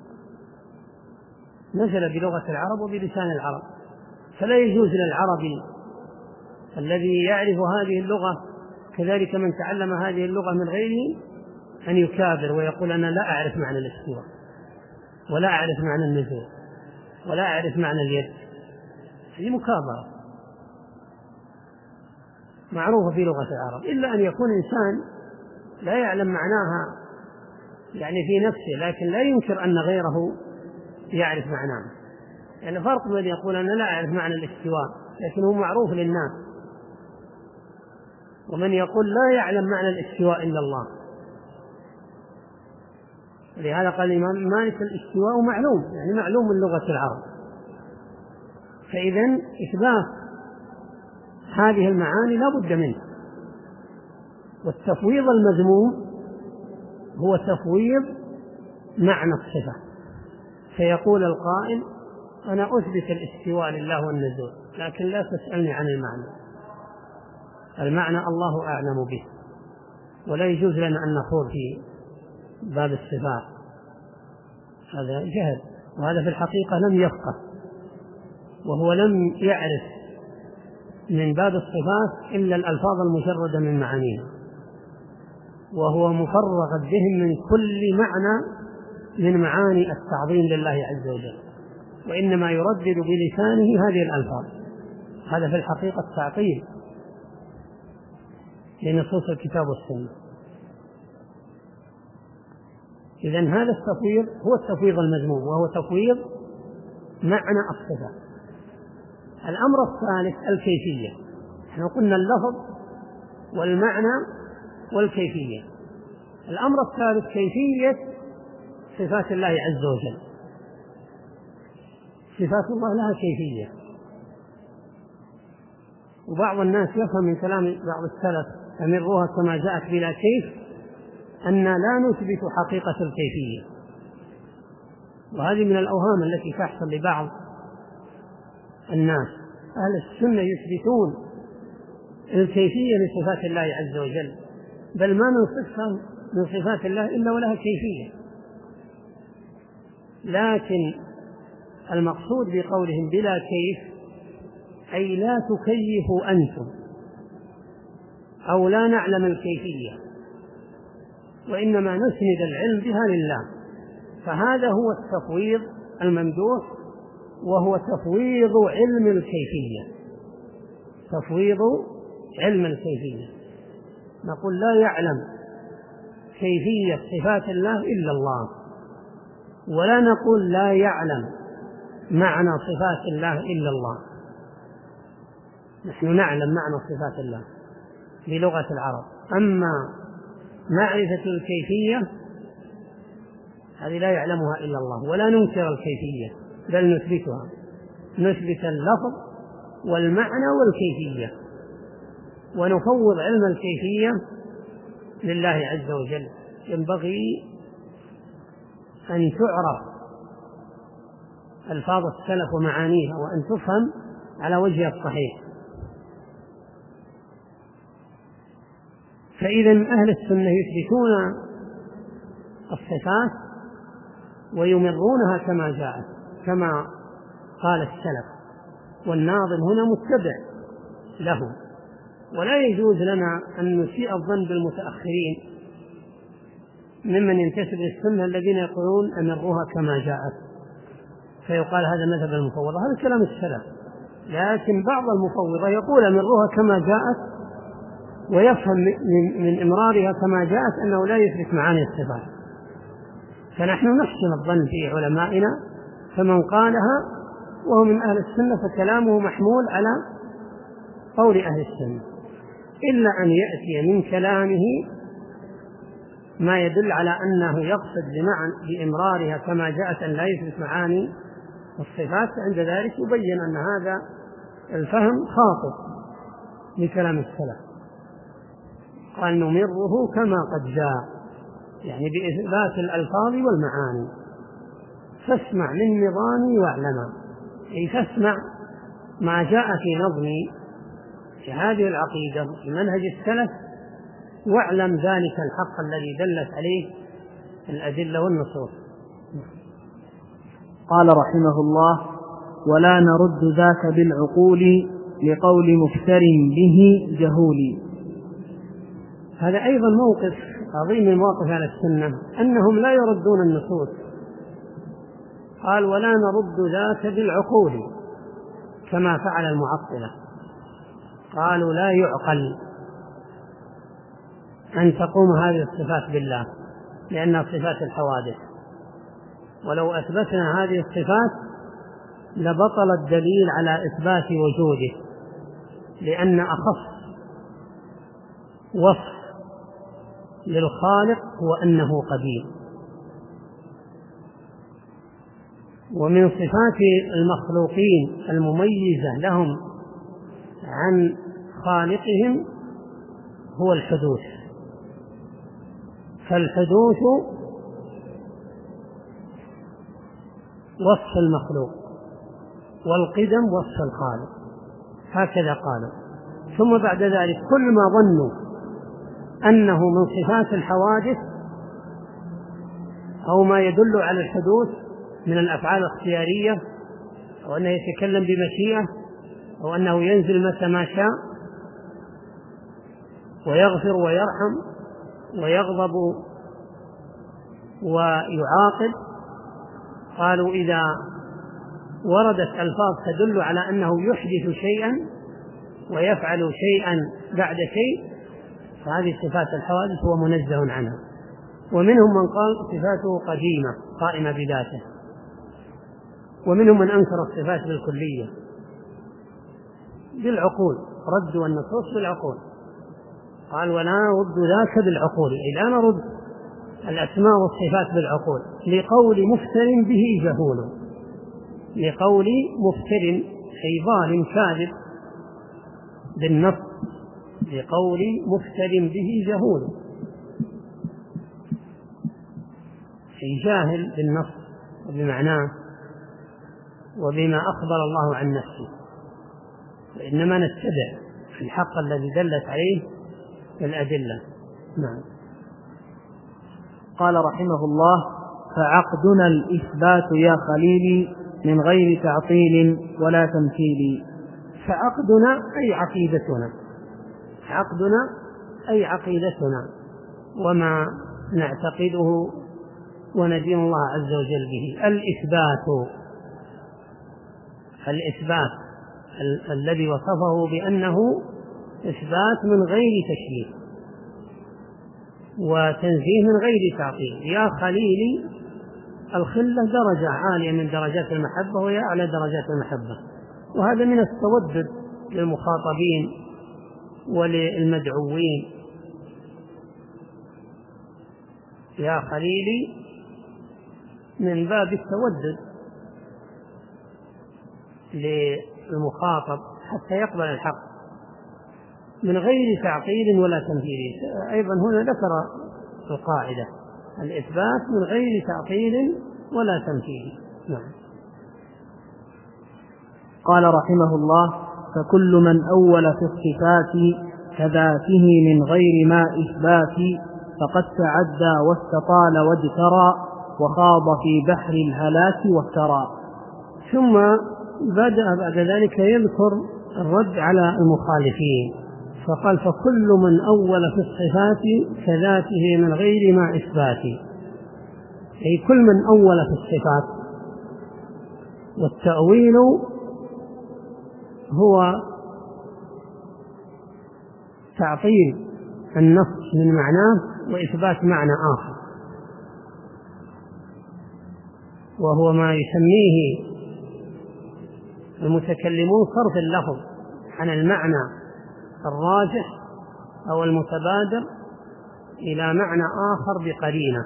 نزل بلغة العرب وبلسان العرب، فلا يجوز للعربي الذي يعرف هذه اللغة كذلك من تعلم هذه اللغة من غيره أن يكابر ويقول أنا لا أعرف معنى الاستواء، ولا أعرف معنى النزول، ولا أعرف معنى اليد. هذه مكابرة معروفة في لغة العرب، إلا أن يكون إنسان لا يعلم معناها يعني في نفسه، لكن لا ينكر أن غيره يعرف معناها. يعني فرق بين يقول أنا لا أعرف معنى الاستواء لكن هو معروف للناس، ومن يقول لا يعلم معنى الاستواء إلا الله. لهذا قال الإمام مالك الاستواء معلوم، يعني معلوم من لغة العرب. فإذن إثبات هذه المعاني لا بد منه. والتفويض المذموم هو تفويض معنى الصفة، فيقول القائل أنا أثبت الاستواء لله والنزول لكن لا تسألني عن المعنى، المعنى الله أعلم به، ولا يجوز لنا أن نخوض في باب الصفات. هذا جهل، وهذا في الحقيقة لم يفقه، وهو لم يعرف من باب الصفات إلا الألفاظ المجردة من معانيها، وهو مفرغ الذهن من كل معنى من معاني التعظيم لله عز وجل، وإنما يردد بلسانه هذه الألفاظ. هذا في الحقيقة التعطيل لنصوص الكتاب والسنة. إذن هذا التفويض هو التفويض المذموم، وهو تفويض معنى الصفة. الأمر الثالث الكيفية. نحن قلنا اللفظ والمعنى والكيفية. الأمر الثالث كيفية صفات الله عز وجل. صفات الله لها كيفية، وبعض الناس يفهم من كلام بعض السلف أمروها كما جاءت بلا كيف، أن لا نثبت حقيقة الكيفية، وهذه من الأوهام التي تحصل لبعض الناس. أهل السنة يثبتون الكيفية لصفات الله عز وجل، بل ما نصفها من صفات الله إلا ولها كيفية، لكن المقصود بقولهم بلا كيف أي لا تكيفوا أنتم أو لا نعلم الكيفية، وإنما نسند العلم بها لله. فهذا هو التفويض الممدوح، وهو تفويض علم الكيفية، تفويض علم الكيفية. نقول لا يعلم كيفية صفات الله إلا الله، ولا نقول لا يعلم معنى صفات الله إلا الله. نحن نعلم معنى صفات الله بلغة العرب، أما معرفة الكيفية هذه لا يعلمها إلا الله، ولا ننكر الكيفية بل نثبتها، نثبت اللفظ والمعنى والكيفية، ونفوض علم الكيفية لله عز وجل. ينبغي أن تعرف ألفاظ السلف ومعانيها وأن تفهم على وجه الصحيح. فإذا أهل السنة يثبتون الصفات ويمرونها كما جاءت كما قال السلف، والناظم هنا متبع له. ولا يجوز لنا أن نسيء الظن بالمتأخرين ممن ينتسب للسنة الذين يقولون أمروها كما جاءت، فيقال هذا مذهب المفوضة، هذا كلام السلف. لكن بعض المفوضة يقول أمروها كما جاءت، ويفهم من, من إمرارها كما جاءت أنه لا يثبت معاني الصفات. فنحن نحسن الظن في علمائنا، فمن قالها وهو من أهل السنة فكلامه محمول على قول أهل السنة، إلا أن يأتي من كلامه ما يدل على أنه يقصد بمعنى بإمرارها كما جاءت أن لا يثبت معاني الصفات، عند ذلك يبين أن هذا الفهم خاطئ لكلام السلف. قال نمره كما قد جاء، يعني بإثبات الألفاظ والمعاني. فاسمع من نظامي واعلما، أي فاسمع ما جاء في نظمي في هذه العقيدة في منهج السلف، واعلم ذلك الحق الذي دلت عليه الأدلة والنصوص. قال رحمه الله: ولا نرد ذاك بالعقول لقول مفتر به جهول. هذا أيضا موقف عظيم من مواقف أهل السنة، أنهم لا يردون النصوص. قال ولا نرد ذاك بالعقول كما فعل المعطلة، قالوا لا يعقل أن تقوم هذه الصفات بالله لأنها صفات الحوادث، ولو أثبتنا هذه الصفات لبطل الدليل على إثبات وجوده، لأن أخص وصف للخالق هو أنه قدير. ومن صفات المخلوقين المميزة لهم عن خالقهم هو الحدوث، فالحدوث وصف المخلوق والقدم وصف الخالق، هكذا قالوا. ثم بعد ذلك كل ما ظنوا أنه من صفات الحوادث أو ما يدل على الحدوث من الأفعال الاختيارية، أو أنه يتكلم بمشيئة، أو أنه ينزل متى ما شاء ويغفر ويرحم ويغضب ويعاقب، قالوا إذا وردت ألفاظ تدل على أنه يحدث شيئا ويفعل شيئا بعد شيء فهذه صفات الحوادث هو منزه عنها. ومنهم من قال صفاته قديمة قائمة بذاته، ومنهم من أنكر الصفات بالكلية بالعقول، ردوا النصوص بالعقول. قال ولا نرد ذاك بالعقول، أي لا نرد الأسماء والصفات بالعقول لقول مفتر به جهول، لقول مفتر أي ظالم كاذب بالنص، لقول مفتر به جهول. أي جاهل بالنص وبمعناه وبما أخبر الله عن نفسه، وإنما نتبع الحق الذي دلت عليه الأدلة. نعم. قال رحمه الله: فعقدنا الإثبات يا خليلي من غير تعطيل ولا تمثيل. فعقدنا أي عقيدتنا، عقدنا أي عقيدتنا وما نعتقده وندين الله عز وجل به. الإثبات الإثبات ال- الذي وصفه بأنه إثبات من غير تشبيه وتنزيه من غير تعطيل. يا خليلي، الخلة درجة عالية من درجات المحبة وهي أعلى درجات المحبة، وهذا من التودد للمخاطبين وللمدعوين. يا خليلي من باب التودد للمخاطب حتى يقبل الحق من غير تعطيل ولا تمثيل. أيضا هنا ذكر القاعدة: الإثبات من غير تعطيل ولا تمثيل. نعم. قال رحمه الله: فكل من أول في الصفات كذاته من غير ما إثبات فقد تعدى واستطال واجترى وخاض في بحر الهلاك وافترى. ثم بدأ بعد ذلك يذكر الرد على المخالفين، فقال: فكل من أول في الصفات كذاته من غير ما إثبات، أي كل من أول في الصفات. والتأويل هو تعطيل النص من معناه وإثبات معنى آخر، وهو ما يسميه المتكلمون صرف اللفظ عن المعنى الراجح أو المتبادر إلى معنى آخر بقرينة.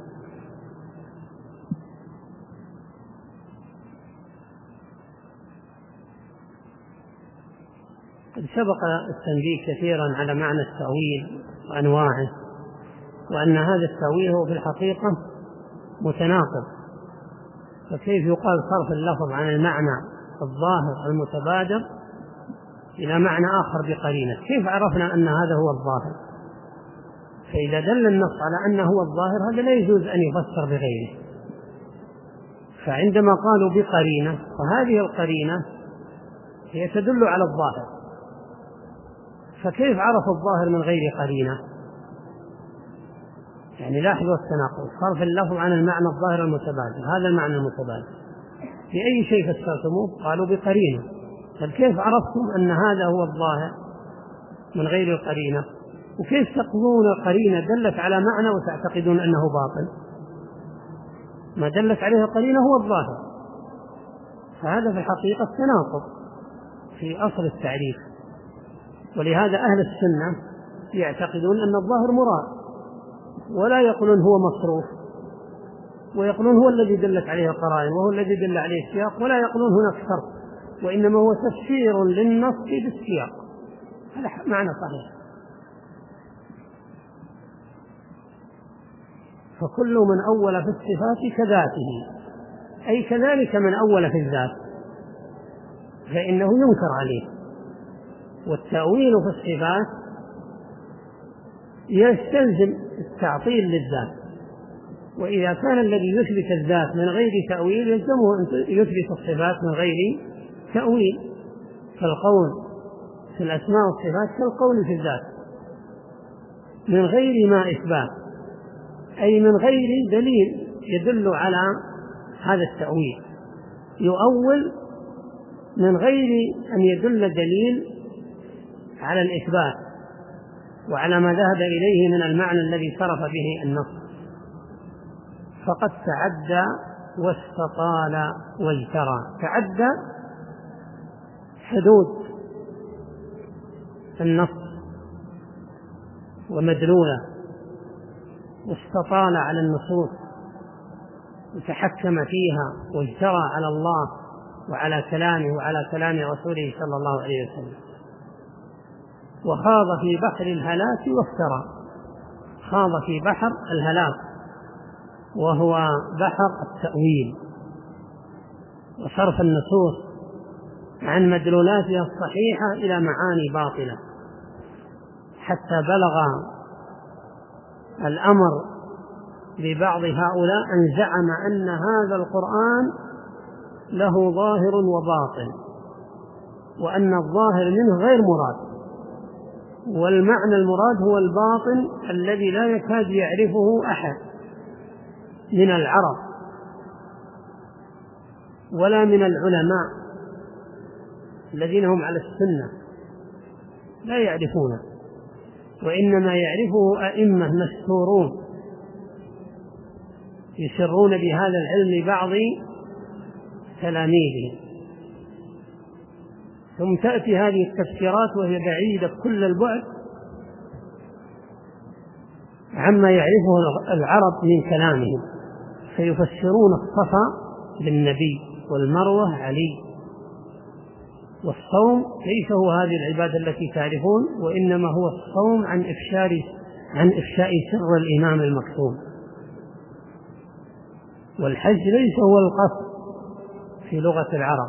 قد سبق التنبيه كثيرا على معنى التأويل وأنواعه، وأن هذا التأويل هو في الحقيقة متناقض. فكيف يقال صرف اللفظ عن المعنى الظاهر المتبادر إلى معنى آخر بقرينة؟ كيف عرفنا أن هذا هو الظاهر؟ فإذا دل النص على أنه هو الظاهر هذا لا يجوز أن يفسر بغيره. فعندما قالوا بقرينة، فهذه القرينة هي تدل على الظاهر، فكيف عرفوا الظاهر من غير قرينة؟ يعني لاحظوا التناقض: صرف اللفظ عن المعنى الظاهر المتبادر، هذا المعنى المتبادر، في أي شيء فسرتموه؟ قالوا بقرينة. فكيف عرفتم أن هذا هو الظاهر من غير القرينة؟ وكيف تقضون قرينة دلت على معنى وتعتقدون أنه باطل؟ ما دلت عليه القرينة هو الظاهر. فهذا في الحقيقة تناقض في أصل التعريف. ولهذا أهل السنة يعتقدون أن الظاهر مراد، ولا يقولون هو مصروف، ويقولون هو الذي دلت عليه القرائن وهو الذي دل عليه السياق، ولا يقولون هناك فرق، وإنما هو تفسير للنص بالسياق. هذا معنى صحيح. فكل من أول في الصفات كذاته، أي كذلك من أول في الذات فإنه ينكر عليه. والتأويل في الصفات يستلزم التعطيل للذات، وإذا كان الذي يثبت الذات من غير تأويل يلزمه أن يثبت الصفات من غير تأويل، كالقول في الأسماء والصفات كالقول في الذات من غير ما إثبات، أي من غير دليل يدل على هذا التأويل. يؤول من غير أن يدل دليل على الإثبات وعلى ما ذهب إليه من المعنى الذي صرف به النص. فقد تعدى واستطال واجترى. تعدى حدود النص ومدلوله، واستطال على النصوص وتحكم فيها، واجترى على الله وعلى كلامه وعلى كلام رسوله صلى الله عليه وسلم، وخاض في بحر الهلاك وافترى. خاض في بحر الهلاك وهو بحر التأويل وصرف النصوص عن مدلولاتها الصحيحة إلى معاني باطلة، حتى بلغ الأمر ببعض هؤلاء أن زعم أن هذا القرآن له ظاهر وباطن، وأن الظاهر منه غير مراد، والمعنى المراد هو الباطن الذي لا يكاد يعرفه أحد من العرب ولا من العلماء الذين هم على السنة، لا يعرفونه، وإنما يعرفه أئمة مستورون يسرون بهذا العلم لبعض تلاميذهم. ثم تأتي هذه التفسيرات وهي بعيدة كل البعد عما يعرفه العرب من كلامهم، فيفسرون الصفا بالنبي والمروة علي، والصوم ليس هو هذه العبادة التي تعرفون، وإنما هو الصوم عن إفشاء عن إفشاء سر الإمام المكتوم، والحج ليس هو القصد في لغة العرب،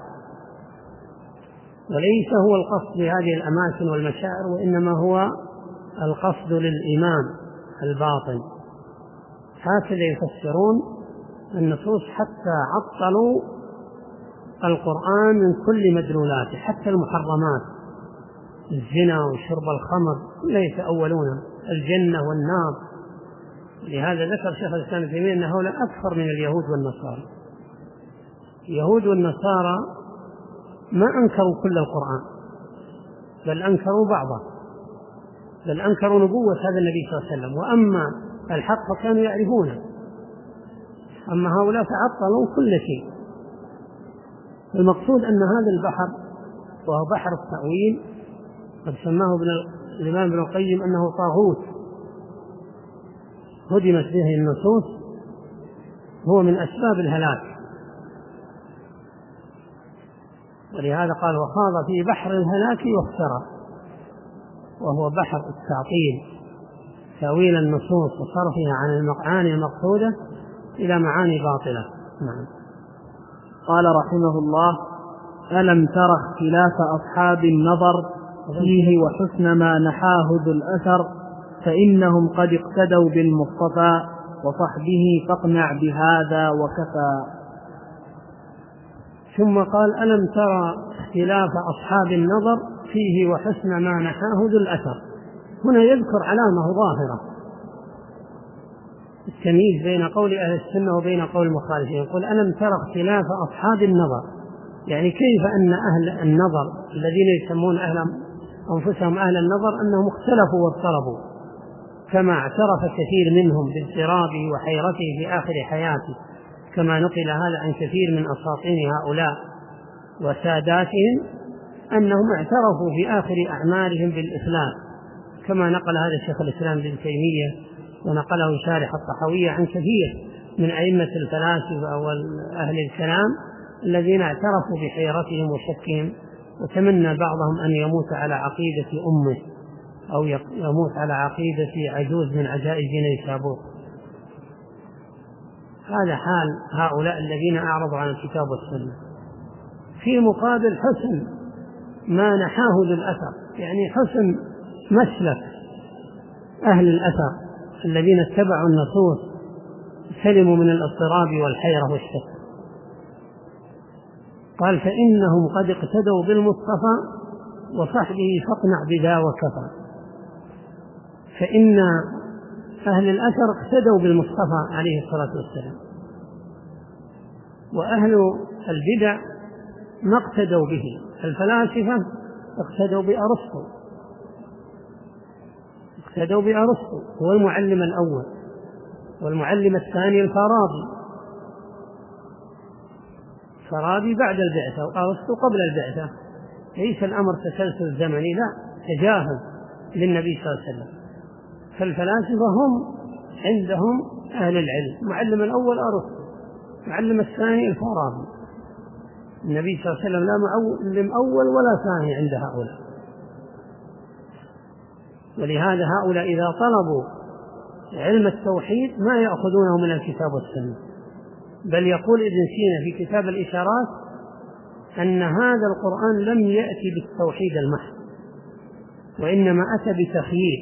وليس هو القصد لهذه الأماكن والمشاعر، وإنما هو القصد للإمام الباطن. هكذا يفسرون النصوص حتى عطلوا القرآن من كل مدلولاته، حتى المحرمات، الزنا وشرب الخمر لا يتأولون، الجنة والنار. لهذا ذكر شيخ الإسلام ابن تيمية أن هؤلاء أكثر من اليهود والنصارى. اليهود والنصارى ما أنكروا كل القرآن، بل أنكروا بعضه، بل أنكروا نبوة هذا النبي صلى الله عليه وسلم، وأما الحق فكانوا يعرفونه. أما هؤلاء فعطلوا كل شيء. المقصود أن هذا البحر وهو بحر التأويل قد سماه ابن الإمام ابن القيم أنه طاغوت هدمت به النصوص، هو من أسباب الهلاك. ولهذا قال وخاض في بحر الهلاك وافترى، وهو بحر التعطيل، تأويل النصوص وصرفها عن المعاني المقصودة إلى معاني باطلة. نعم. قال رحمه الله: ألم تر اختلاف أصحاب النظر فيه وحسن ما نحاه ذو الأثر، فإنهم قد اقتدوا بالمصطفى وصحبه فاقنع بهذا وكفى. ثم قال: ألم ترى اختلاف أصحاب النظر فيه وحسن ما نحاه ذو الأثر. هنا يذكر علامة ظاهرة، التمييز بين قول أهل السنة وبين قول المخالفين. يقول: ألم ترى اختلاف أصحاب النظر، يعني كيف أن أهل النظر الذين يسمون أهل أنفسهم أهل النظر أنهم اختلفوا واضطربوا، كما اعترف كثير منهم باضطرابه وحيرته في آخر حياته، كما نقل هذا عن كثير من أساطين هؤلاء وساداتهم أنهم اعترفوا في آخر أعمالهم بالإفلاس، كما نقل هذا الشيخ الإسلام ابن تيمية ونقله شارح الطحاوية عن كثير من أئمة الفلاسفة وأهل الكلام الذين اعترفوا بحيرتهم وشكهم، وتمنى بعضهم أن يموت على عقيدة أمه أو يموت على عقيدة عجوز من عجائز نيسابور. هذا حال هؤلاء الذين أعرضوا عن الكتاب والسنة. في مقابل حسن ما نحاه ذو الأثر، يعني حسن مسلك أهل الأثر الذين اتبعوا النصوص سلموا من الاضطراب والحيرة والشك. قال: فإنهم قد اقتدوا بالمصطفى وصحبه فاقنع بذا وكفى. فإن أهل الأثر اقتدوا بالمصطفى عليه الصلاة والسلام، وأهل البدع ما اقتدوا به. الفلاسفة اقتدوا بأرسطو، اقتدوا بأرسطو هو المعلم الأول، والمعلم الثاني الفارابي، فارابي بعد البعثة وأرسطو قبل البعثة. ليس الأمر تسلسل زمني، لا، تجاهل للنبي صلى الله عليه وسلم. فالفلاسفة هم عندهم أهل العلم، معلم الأول أرسطو، معلم الثاني الفارابي. النبي صلى الله عليه وسلم لا معلم أول ولا ثاني عند هؤلاء. ولهذا هؤلاء إذا طلبوا علم التوحيد ما يأخذونه من الكتاب والسنة، بل يقول ابن سينا في كتاب الإشارات أن هذا القرآن لم يأتي بالتوحيد المحض، وإنما أتى بتخييل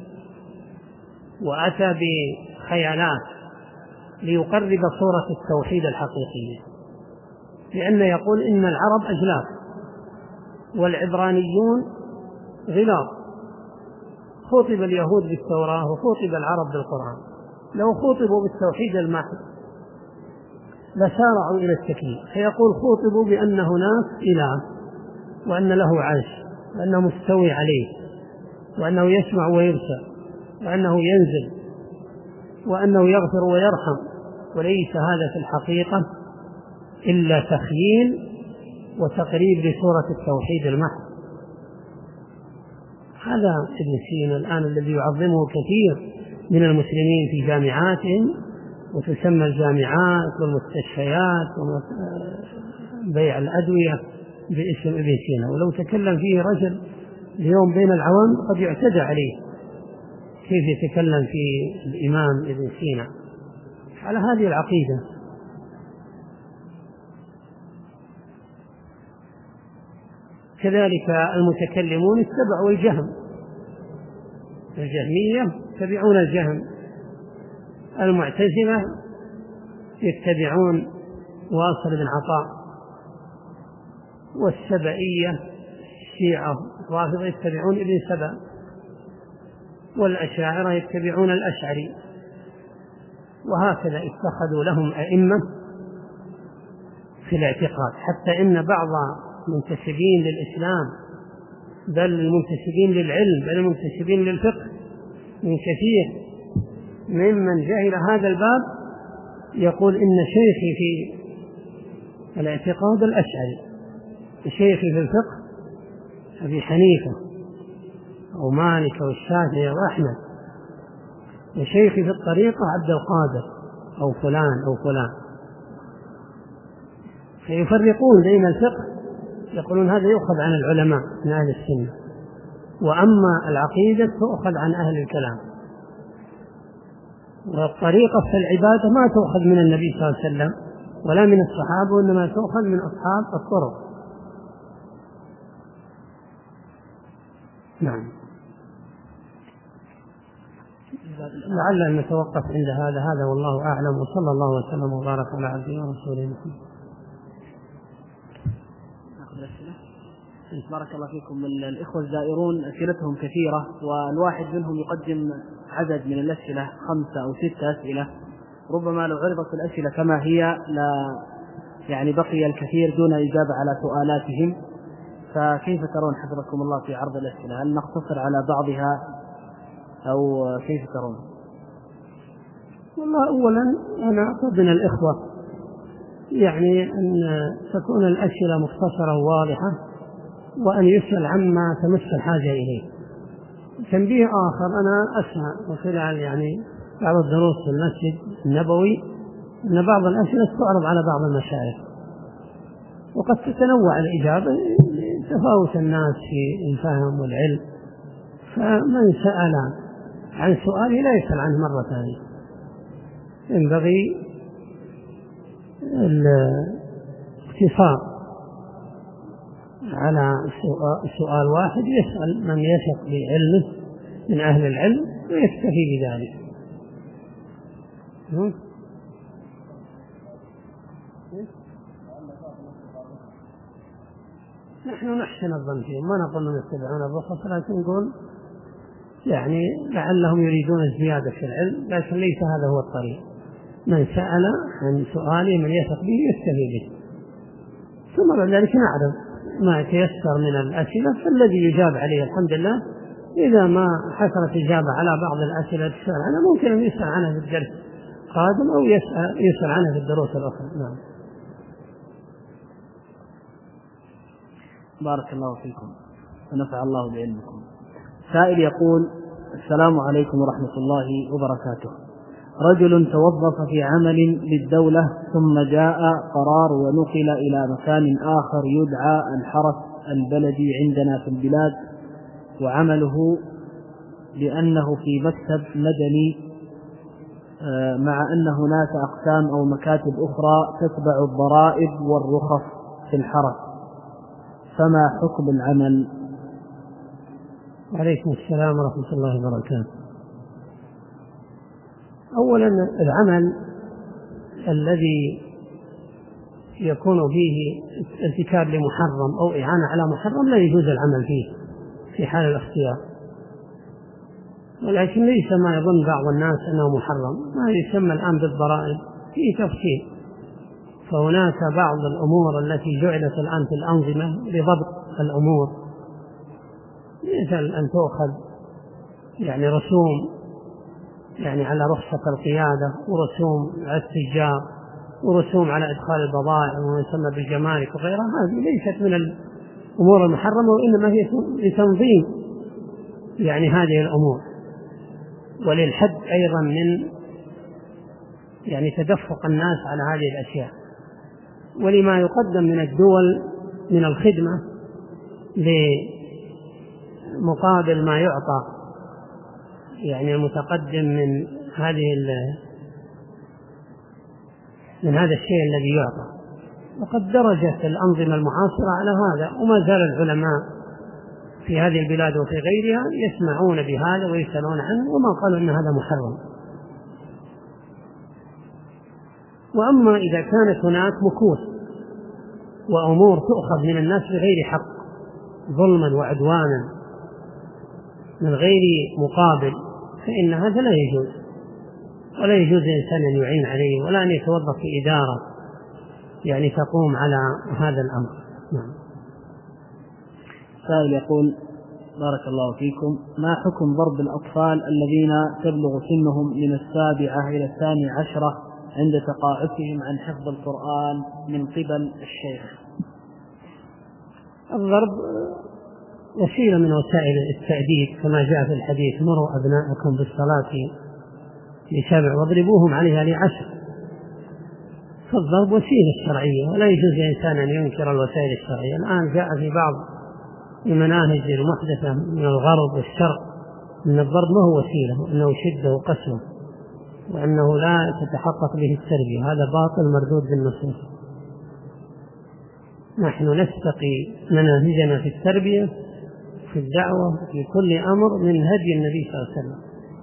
وأتى بخيالات ليقرب صورة التوحيد الحقيقية، لأنه يقول إن العرب أجلاف والعبرانيون غلاظ، خطب اليهود بالتوراة وخطب العرب بالقرآن، لو خطبوا بالتوحيد المحض لسارعوا إلى التكليف، فيقول خطبوا بأن هناك إله وأن له عرش وأنه مستوي عليه وأنه يسمع ويبصر وأنه ينزل وأنه يغفر ويرحم، وليس هذا في الحقيقة إلا تخييل وتقريب لصورة التوحيد المحض. هذا ابن سينا الآن الذي يعظمه كثير من المسلمين في جامعاتهم، وتسمى الجامعات والمستشفيات وبيع الأدوية باسم ابن سينا، ولو تكلم فيه رجل اليوم بين العوام قد يعتدى عليه كيف يتكلم في الإمام ابن سينا على هذه العقيدة. كذلك المتكلمون اتبعوا الجهم، الجهمية يتبعون الجهم، المعتزلة يتبعون واصل بن عطاء، والسبئية الشيعة الرافضة يتبعون ابن سبأ، والأشاعرة يتبعون الأشعري، وهكذا اتخذوا لهم أئمة في الاعتقاد، حتى إن بعض المنتسبين للإسلام بل المنتسبين للعلم بل المنتسبين للفقه من كثير ممن جهل هذا الباب يقول إن شيخي في الاعتقاد الأشعري، شيخي في الفقه أبي حنيفة أو مالك أو الشافعي أو أحمد، وشيخي في الطريقة عبد القادر أو فلان أو فلان، فيفرقون بين الفقه، يقولون هذا يؤخذ عن العلماء من أهل السنة، وأما العقيدة تؤخذ عن أهل الكلام، والطريقة في العبادة ما تؤخذ من النبي صلى الله عليه وسلم ولا من الصحابة، وإنما تؤخذ من أصحاب الطرق. نعم، لعل أن نتوقف عند هذا هذا والله أعلم، وصلى الله وسلم وبارك على عبده ورسوله محمد. بارك الله فيكم. الإخوة الزائرون أسئلتهم كثيرة، والواحد منهم يقدم عدد من الأسئلة خمسة أو ستة أسئلة، ربما لو عرضت الأسئلة كما هي لا يعني بقي الكثير دون إجابة على سؤالاتهم، فكيف ترون حفظكم الله في عرض الأسئلة؟ هل نقتصر على بعضها أو كيف ترون؟ والله أولا أنا أطلب من الإخوة يعني أن تكون الأسئلة مختصرة وواضحة، وأن يسأل عما تمس الحاجة إليه. تنبيه آخر، أنا أسمع وخلال يعني بعض الدروس في المسجد النبوي أن بعض الأسئلة تعرض على بعض المشايخ، وقد تتنوع الإجابة تفاوت الناس في الفهم والعلم، فمن سأل عن سؤال لا يسأل عنه مرة ثانية، ينبغي الاقتصار على سؤال واحد، يسأل من يثق بعلمه من أهل العلم ويكتفي بذلك. نحن نحسن الظن فيهم، ما نقول أنهم يتبعون الرخص، لكن نقول يعني لعلهم يريدون الزيادة في العلم، لكن ليس هذا هو الطريق. من سأل عن سؤاله من يثق به يكتفي به، ثم بعد ذلك نعرض ما يتيسر من الأسئلة فالذي يجاب عليه الحمد لله. إذا ما حصلت إجابة على بعض الأسئلة تسأل عنها ممكن أن يسأل عنها في الدرس قادم أو يسأل, يسأل عنها في الدروس الأخرى. نعم. بارك الله فيكم ونفع الله بعلمكم. سائل يقول: السلام عليكم ورحمة الله وبركاته. رجل توظف في عمل للدولة ثم جاء قرار ونقل إلى مكان آخر يدعى الحرس البلدي عندنا في البلاد، وعمله لأنه في مكتب مدني مع أن هناك أقسام أو مكاتب أخرى تتبع الضرائب والرخص في الحرس، فما حكم العمل؟ وعليكم السلام ورحمة الله وبركاته. أولا العمل الذي يكون فيه ارتكاب لمحرم أو إعانة على محرم لا يجوز العمل فيه في حال الاختيار، ولكن ليس ما يظن بعض الناس أنه محرم، ما يسمى الآن بالضرائب فيه تفصيل. فهناك بعض الأمور التي جعلت الآن في الأنظمة لضبط الأمور، مثل أن تؤخذ يعني رسوم يعني على رخصة القيادة، ورسوم على التجار، ورسوم على إدخال البضائع وما يسمى بالجمارك وغيرها. هذه ليست من الأمور المحرمة، وإنما هي لتنظيم يعني هذه الأمور، وللحد أيضا من يعني تدفق الناس على هذه الأشياء، ولما يقدم من الدول من الخدمة لمقابل ما يعطى يعني المتقدم من هذه من هذا الشيء الذي يعطى. وقد درجت الأنظمة المعاصرة على هذا، وما زال العلماء في هذه البلاد وفي غيرها يسمعون بهذا ويسألون عنه، وما قالوا أن هذا محرم. وأما إذا كانت هناك مكوس وأمور تؤخذ من الناس بغير حق ظلما وعدوانا من غير مقابل، فإن هذا لا يجوز، ولا يجوز لإنسان أن يعين عليه، ولا أن يتوظف في إدارة يعني تقوم على هذا الأمر. نعم. سائل يقول: بارك الله فيكم، ما حكم ضرب الأطفال الذين تبلغ سنهم من السابعة إلى الثاني عشرة عند تقاعسهم عن حفظ القرآن من قبل الشيخ؟ الضرب وسيلة من وسائل التأديب، كما جاء في الحديث: مروا أبناءكم بالصلاة لسبع واضربوهم عليها لعشر. فالضرب وسيلة شرعية، ولا يجوز لإنسان أن ينكر الوسائل الشرعية. الآن جاء في بعض المناهج المحدثة من الغرب والشرق أن الضرب ما هو وسيلة، وأنه شدة وقسوة، وأنه لا تتحقق به التربية. هذا باطل مردود بالنصوص. نحن نستقي مناهجنا في التربية في الدعوة في كل أمر من هدي النبي صلى الله عليه وسلم.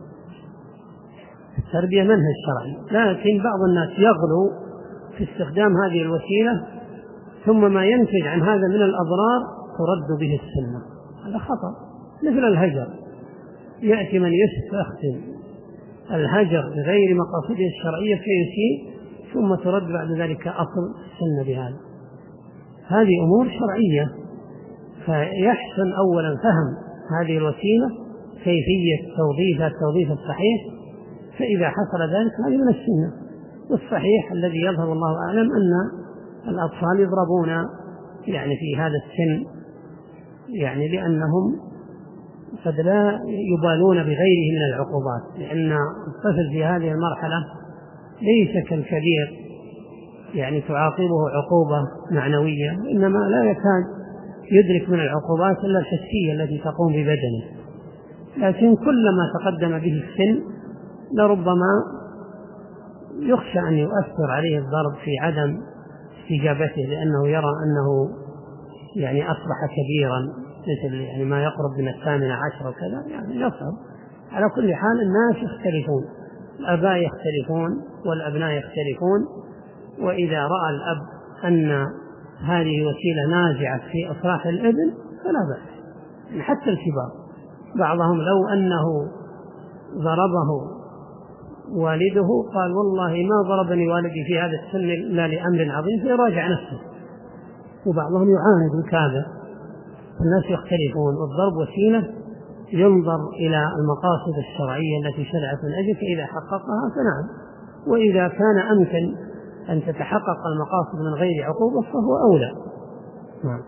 التربية منهج شرعي، لكن بعض الناس يغلو في استخدام هذه الوسيلة، ثم ما ينتج عن هذا من الأضرار ترد به السنة. هذا خطأ. مثل الهجر، يأتي من يستخدم الهجر بغير مقاصده الشرعية فيسيء، ثم ترد بعد ذلك أصل السنة بهذا. هذه أمور شرعية، فيحسن أولا فهم هذه الوسيلة، كيفية توظيفها التوظيف الصحيح، فإذا حصل ذلك هذه من السنة. والصحيح الذي يظهر الله أعلم أن الأطفال يضربون يعني في هذا السن، يعني لأنهم قد لا يبالون بغيره من العقوبات، لأن الطفل في هذه المرحلة ليس كالكبير يعني تعاقبه عقوبة معنوية، إنما لا يكاد يدرك من العقوبات إلا الحسية التي تقوم ببدنه. لكن كلما تقدم به السن لربما يخشى أن يؤثر عليه الضرب في عدم استجابته، لأنه يرى أنه يعني أصبح كبيرا، مثل يعني ما يقرب من الثامنة عشر وكذا، يعني يصعب. على كل حال الناس يختلفون، الآباء يختلفون والأبناء يختلفون، وإذا رأى الأب أن هذه وسيلة ناجعة في إصلاح الابن فلا بأس. يعني حتى الكبار بعضهم لو أنه ضربه والده قال: والله ما ضربني والدي في هذا السن إلا لأمر عظيم، فيراجع نفسه. وبعضهم يعاند ويكابر. الناس يختلفون، والضرب وسيلة ينظر إلى المقاصد الشرعية التي شرعت من أجل، فإذا حققها فنعم، وإذا كان أمكن أن تتحقق المقاصد من غير عقوبة فهو أولى. نعم.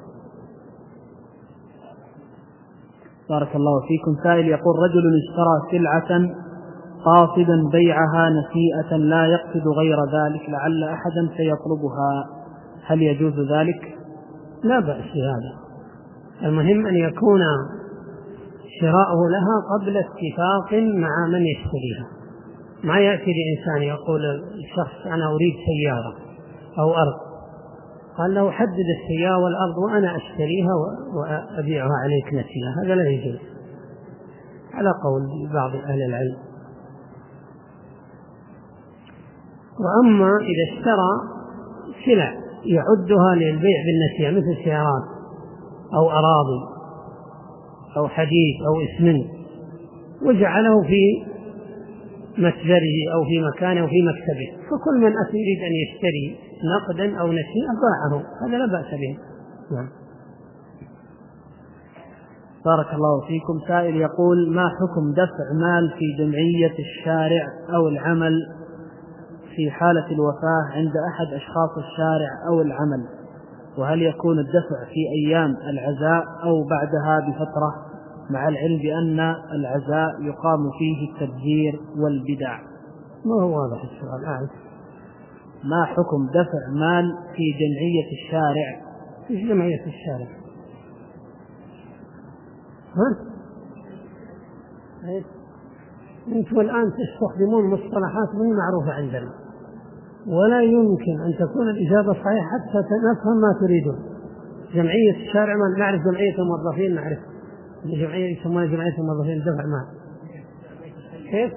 بارك الله فيكم. سائل يقول: رجل اشترى سلعة قاصدا بيعها نسيئة لا يقصد غير ذلك لعل أحدا سيطلبها، هل يجوز ذلك؟ لا بأس بهذا. المهم أن يكون شراؤه لها قبل اتفاق مع من يشتريها. ما يأتي لإنسان يقول الشخص أنا أريد سيارة أو أرض، قال له حدد السيارة والأرض وأنا أشتريها وأبيعها عليك نسيئة، هذا لا يجوز على قول بعض أهل العلم. وأما إذا اشترى سلع يعدها للبيع بالنسيئة مثل سيارات أو أراضي أو حديد أو إسمنت وجعله في متجره أو في مكانه أو في مكتبه، فكل من أتى يريد أن يشتري نقدا أو نسيئة باعه، هذا لا بأس به. نعم. بارك الله فيكم. سائل يقول: ما حكم دفع مال في جمعية الشارع أو العمل في حالة الوفاة عند أحد أشخاص الشارع أو العمل، وهل يكون الدفع في أيام العزاء أو بعدها بفترة، مع العلم بأن العزاء يقام فيه التبذير والبدع؟ ما هو واضح السؤال؟ أعرف. ما حكم دفع مال في جمعية الشارع؟ في جمعية الشارع ها؟ أنتم الآن تستخدمون مصطلحات غير معروفة عندنا، ولا يمكن أن تكون الإجابة صحيحة حتى نفهم ما تريدون. جمعية الشارع ما نعرف، جمعية الموظفين نعرف، جمعية يسمونها جمعية الموظفين دفع مال. كيف؟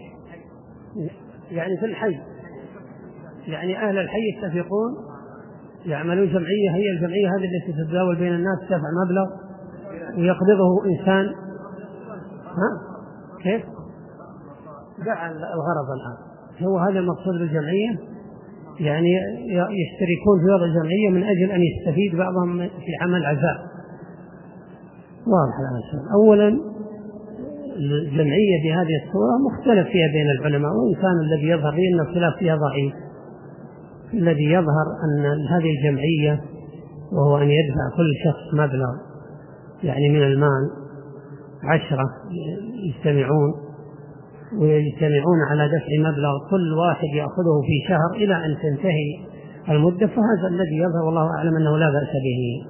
يعني في الحي، يعني أهل الحي يتفقون يعملون جمعية، هي الجمعية هذه التي تتداول بين الناس، تدفع مبلغ ويقبضه إنسان. ها؟ كيف؟ دع الغرض الآن، هو هذا المقصود بالجمعية، يعني يشتركون في وضع الجمعية من أجل أن يستفيد بعضهم في عمل عزاء. واضح الآن. أولا الجمعية بهذه الصورة مختلف فيها بين العلماء، وإن كان الذي يظهر لي أن الخلاف فيها ضعيف. الذي يظهر أن هذه الجمعية وهو أن يدفع كل شخص مبلغ يعني من المال، عشرة يجتمعون ويجتمعون على دفع مبلغ كل واحد يأخذه في شهر إلى أن تنتهي المدة، فهذا الذي يظهر والله أعلم أنه لا بأس به.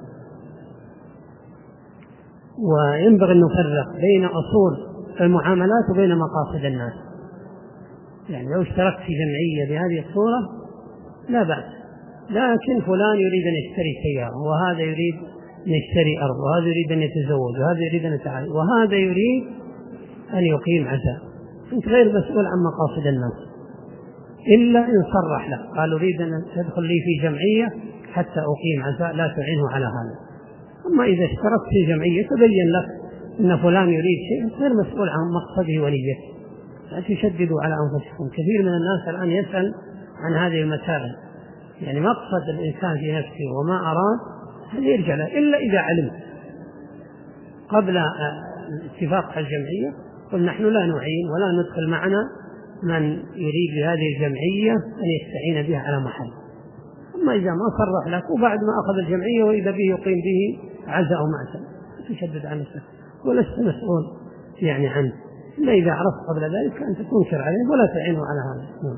وينبغي أن نفرق بين أصول المعاملات وبين مقاصد الناس. يعني لو اشتركت في جمعية بهذه الصورة لا بأس، لكن فلان يريد أن يشتري سيارة، وهذا يريد أن يشتري أرض، وهذا يريد أن يتزوج، وهذا يريد أن يتعالج، وهذا يريد أن يقيم عزاء، أنت غير مسؤول عن مقاصد الناس إلا إن صرح له قال أريد أن تدخل لي في جمعية حتى أقيم عزاء، لا تعينه على هذا. أما إذا اشتركت في جمعية تبين لك أن فلان يريد شيء، غير مسؤول عن مقصده ونيته، لا تشددوا على أنفسكم. كثير من الناس الآن يسأل عن هذه المسائل، يعني مقصد الإنسان في نفسه وما أراد هل يرجع له، إلا إذا علم قبل اتفاق الجمعية قل نحن لا نعين ولا ندخل معنا من يريد لهذه الجمعية أن يستعين بها على محل. أما إذا ما صرح لك وبعد ما أخذ الجمعية وإذا به يقيم به عزاء ومعسل تشدد عن نفسك ولست مسؤول يعني عنه، إلا إذا عرفت قبل ذلك أن تنكر عليه ولا تعينه على هذا.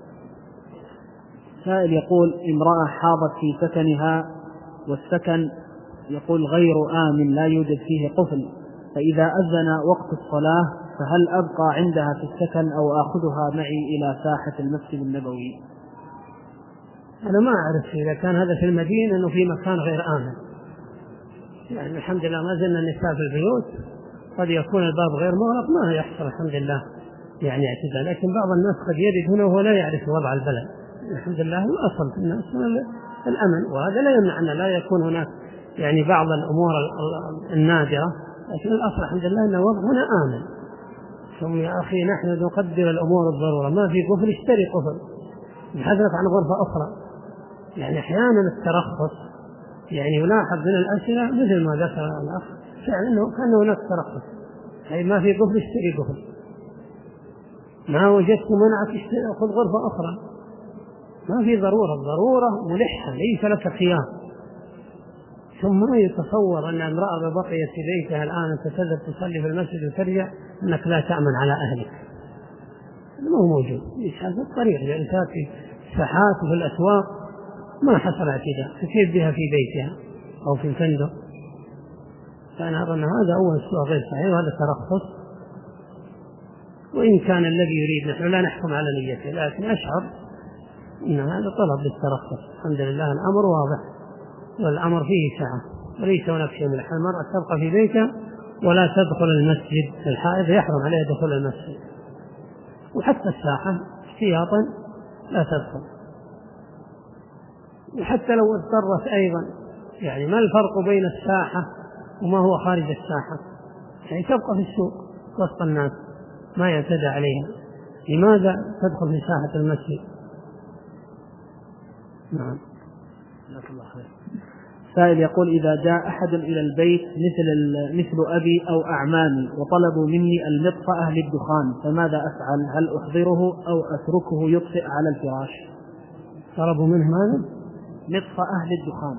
سائل يقول: امرأة حاضت في سكنها والسكن يقول غير آمن لا يوجد فيه قفل، فإذا أذن وقت الصلاة فهل أبقى عندها في السكن أو أخذها معي إلى ساحة المسجد النبوي؟ أنا ما أعرف إذا كان هذا في المدينة أنه في مكان غير آمن، يعني الحمد لله ما زلنا النساء في البيوت، قد يكون الباب غير مغلق ما يحصل الحمد لله يعني اعتداء، لكن بعض الناس قد يرد هنا وهو لا يعرف وضع البلد. الحمد لله الأصل في الناس الأمن، وهذا لا يمنع أن لا يكون هناك يعني بعض الأمور النادرة، لكن الأصل الحمد لله أن الوضع هنا آمن. ثم يا أخي نحن نقدر الأمور الضرورة، ما في قفل اشتري قفل نحذرك عن غرفة أخرى. يعني أحيانا الترخص يعني يلاحظ من الأسئلة مثل ما ذكر الأخ فعلا أنه كان هناك ترخص، أي ما في قفل اشتري قفل، ما وجدت منعك اشتري خذ غرفة أخرى، ما في ضرورة، الضرورة ملحة ليس لك خيار. ثم يتصور أن امرأة بقيت في بيتها الآن أنت تذهب تصلي في المسجد وترجع أنك لا تأمن على أهلك، ما هو موجود. هذا الطريق لأن في الساحات وفي الأسواق ما حصل اعتداء، تسير بها في بيتها أو في الفندق. فأنا أرى أن هذا أول سؤال غير صحيح، وهذا ترخص وإن كان الذي يريد، نحن لا نحكم على نيته، لكن أشعر أن هذا طلب للترخص. الحمد لله الأمر واضح والأمر فيه سعة، وليس هناك شيء من الحال. المرأة تبقى في بيتها ولا تدخل المسجد، الحائض يحرم عليها دخول المسجد، وحتى الساحة احتياطا لا تدخل. وحتى لو اضطرت أيضا، يعني ما الفرق بين الساحة وما هو خارج الساحة؟ يعني تبقى في السوق وسط الناس ما يعتدى عليها، لماذا تدخل في ساحة المسجد؟ نعم. سائل يقول: إذا جاء أحد إلى البيت مثل مثل أبي أو أعمامي وطلبوا مني المطفأة للدخان، فماذا أفعل؟ هل أحضره أو أتركه يطفئ على الفراش؟ طلبوا منه ماذا؟ مطفأة للدخان.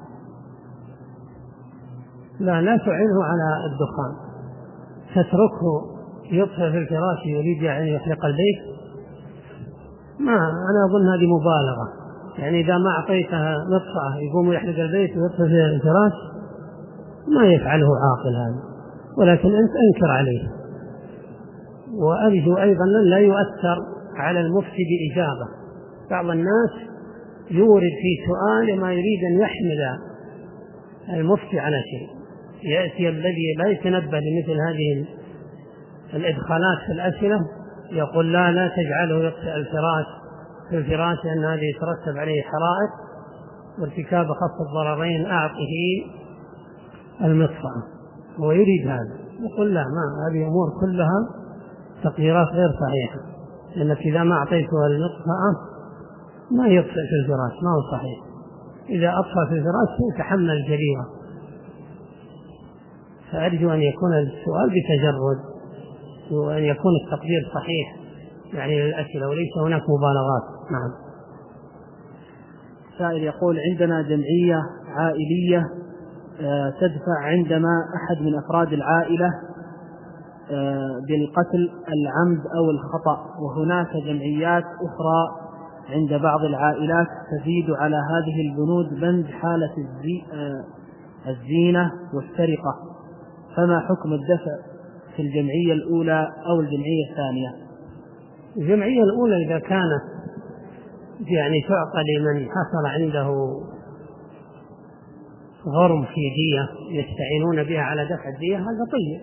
لا لا تعينه على الدخان، تتركه يطفئ في الفراش. يريد يعني يحرق البيت؟ ما أنا أظن هذه مبالغة. يعني إذا ما أعطيتها مطفأة يقوم يحرق البيت ويطفئ في الفراش، ما يفعله عاقل هذا، ولكن أنت أنكر عليه. وأرجو أيضا لا يؤثر على المفتي بإجابة. بعض الناس يورد في سؤال ما يريد أن يحمل المفتي على شيء، يأتي الذي لا يتنبه لمثل هذه الإدخالات في الأسئلة يقول: لا لا تجعله يطفئ الفراش في الفراش لأن هذا يترتب عليه حرائق وارتكاب خف الضررين، أعطه المطفأة. هو يريد هذا، يقول: لا، ما هذه أمور كلها تقديرات غير صحيحة، لأنك إذا ما أعطيتها المطفأة ما يطفئ في الفراش، ما هو صحيح. إذا أطفأ في الفراش يتحمل الجريمة. فأرجو أن يكون السؤال بتجرد، وأن يكون التقدير صحيح يعني للأسئلة، وليس هناك مبالغات. نعم. سائل يقول: عندنا جمعية عائلية تدفع عندما أحد من أفراد العائلة بالقتل العمد أو الخطأ، وهناك جمعيات أخرى عند بعض العائلات تزيد على هذه البنود بند حالة الزينة والسرقة، فما حكم الدفع في الجمعية الأولى أو الجمعية الثانية؟ الجمعية الأولى إذا كانت يعني تعطى لمن حصل عنده غرم في دية يستعينون بها على دفع الدية، هذا طيب،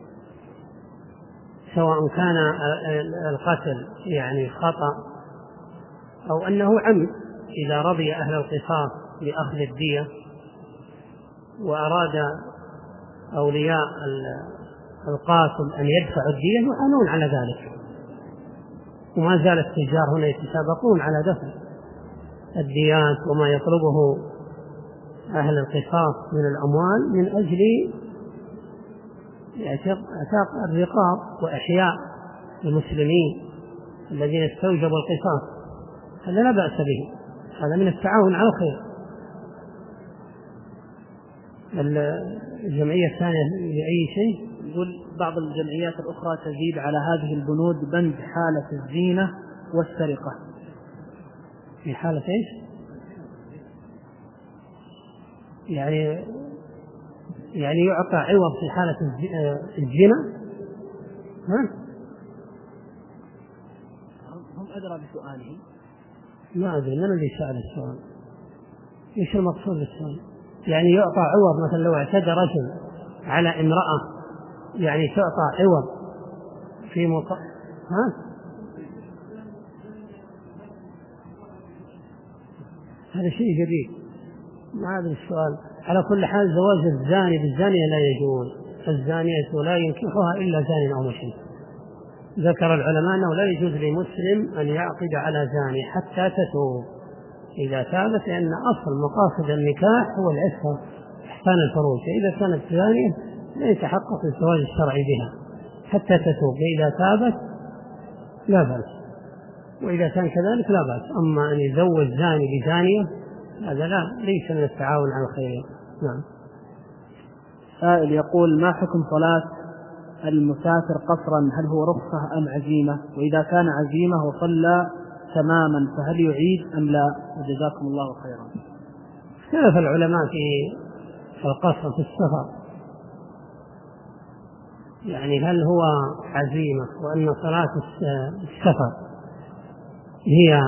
سواء كان القتل يعني خطأ أو أنه عمد. إذا رضي أهل القصاص بأخذ الدية وأراد أولياء القاتل أن يدفعوا الدية يعانون على ذلك، وما زال التجار هنا يتسابقون على دفع الديات وما يطلبه أهل القصاص من الأموال من أجل اعتاق الرقاب وإحياء المسلمين الذين استوجبوا القصاص. هذا لا بأس به، هذا من التعاون على الخير. الجمعية الثانية لأي شيء يقول: بعض الجمعيات الأخرى تزيد على هذه البنود بند حالة الزينة والسرقة. في حالة إيش؟ يعني يعني يعطى عوض في حالة الزنا؟ ها؟ هم أدرى بسؤالهم. ما أدري، من الذي سأل السؤال؟ إيش المقصود بالسؤال؟ يعني يعطى عوض، مثلا لو اعتدى رجل على امرأة يعني تعطى عوض في مق... ها؟ هذا شيء جديد، ما هذا السؤال. على كل حال زواج الزاني بالزانية لا يجوز، الزانية لا ينكحها إلا زان أو مشرك. ذكر العلماء أنه لا يجوز لمسلم أن يعقد على زاني حتى تتوب. إذا تابت، لأن أصل مقاصد النكاح هو العفة إحسان الفروج، إذا كانت زانية لا يتحقق الزواج الشرعي بها حتى تتوب، إذا تابت لا بأس، وإذا كان كذلك لا بأس. أما أن يزوج زاني بزانية هذا لا، ليس من التعاون على الخير. نعم. سائل يقول: ما حكم صلاة المسافر قصرا؟ هل هو رخصة أم عزيمة؟ وإذا كان عزيمة وصلى تماما فهل يعيد أم لا؟ وجزاكم الله خيرا. اختلف العلماء في القصر في السفر، يعني هل هو عزيمة وأن صلاة السفر هي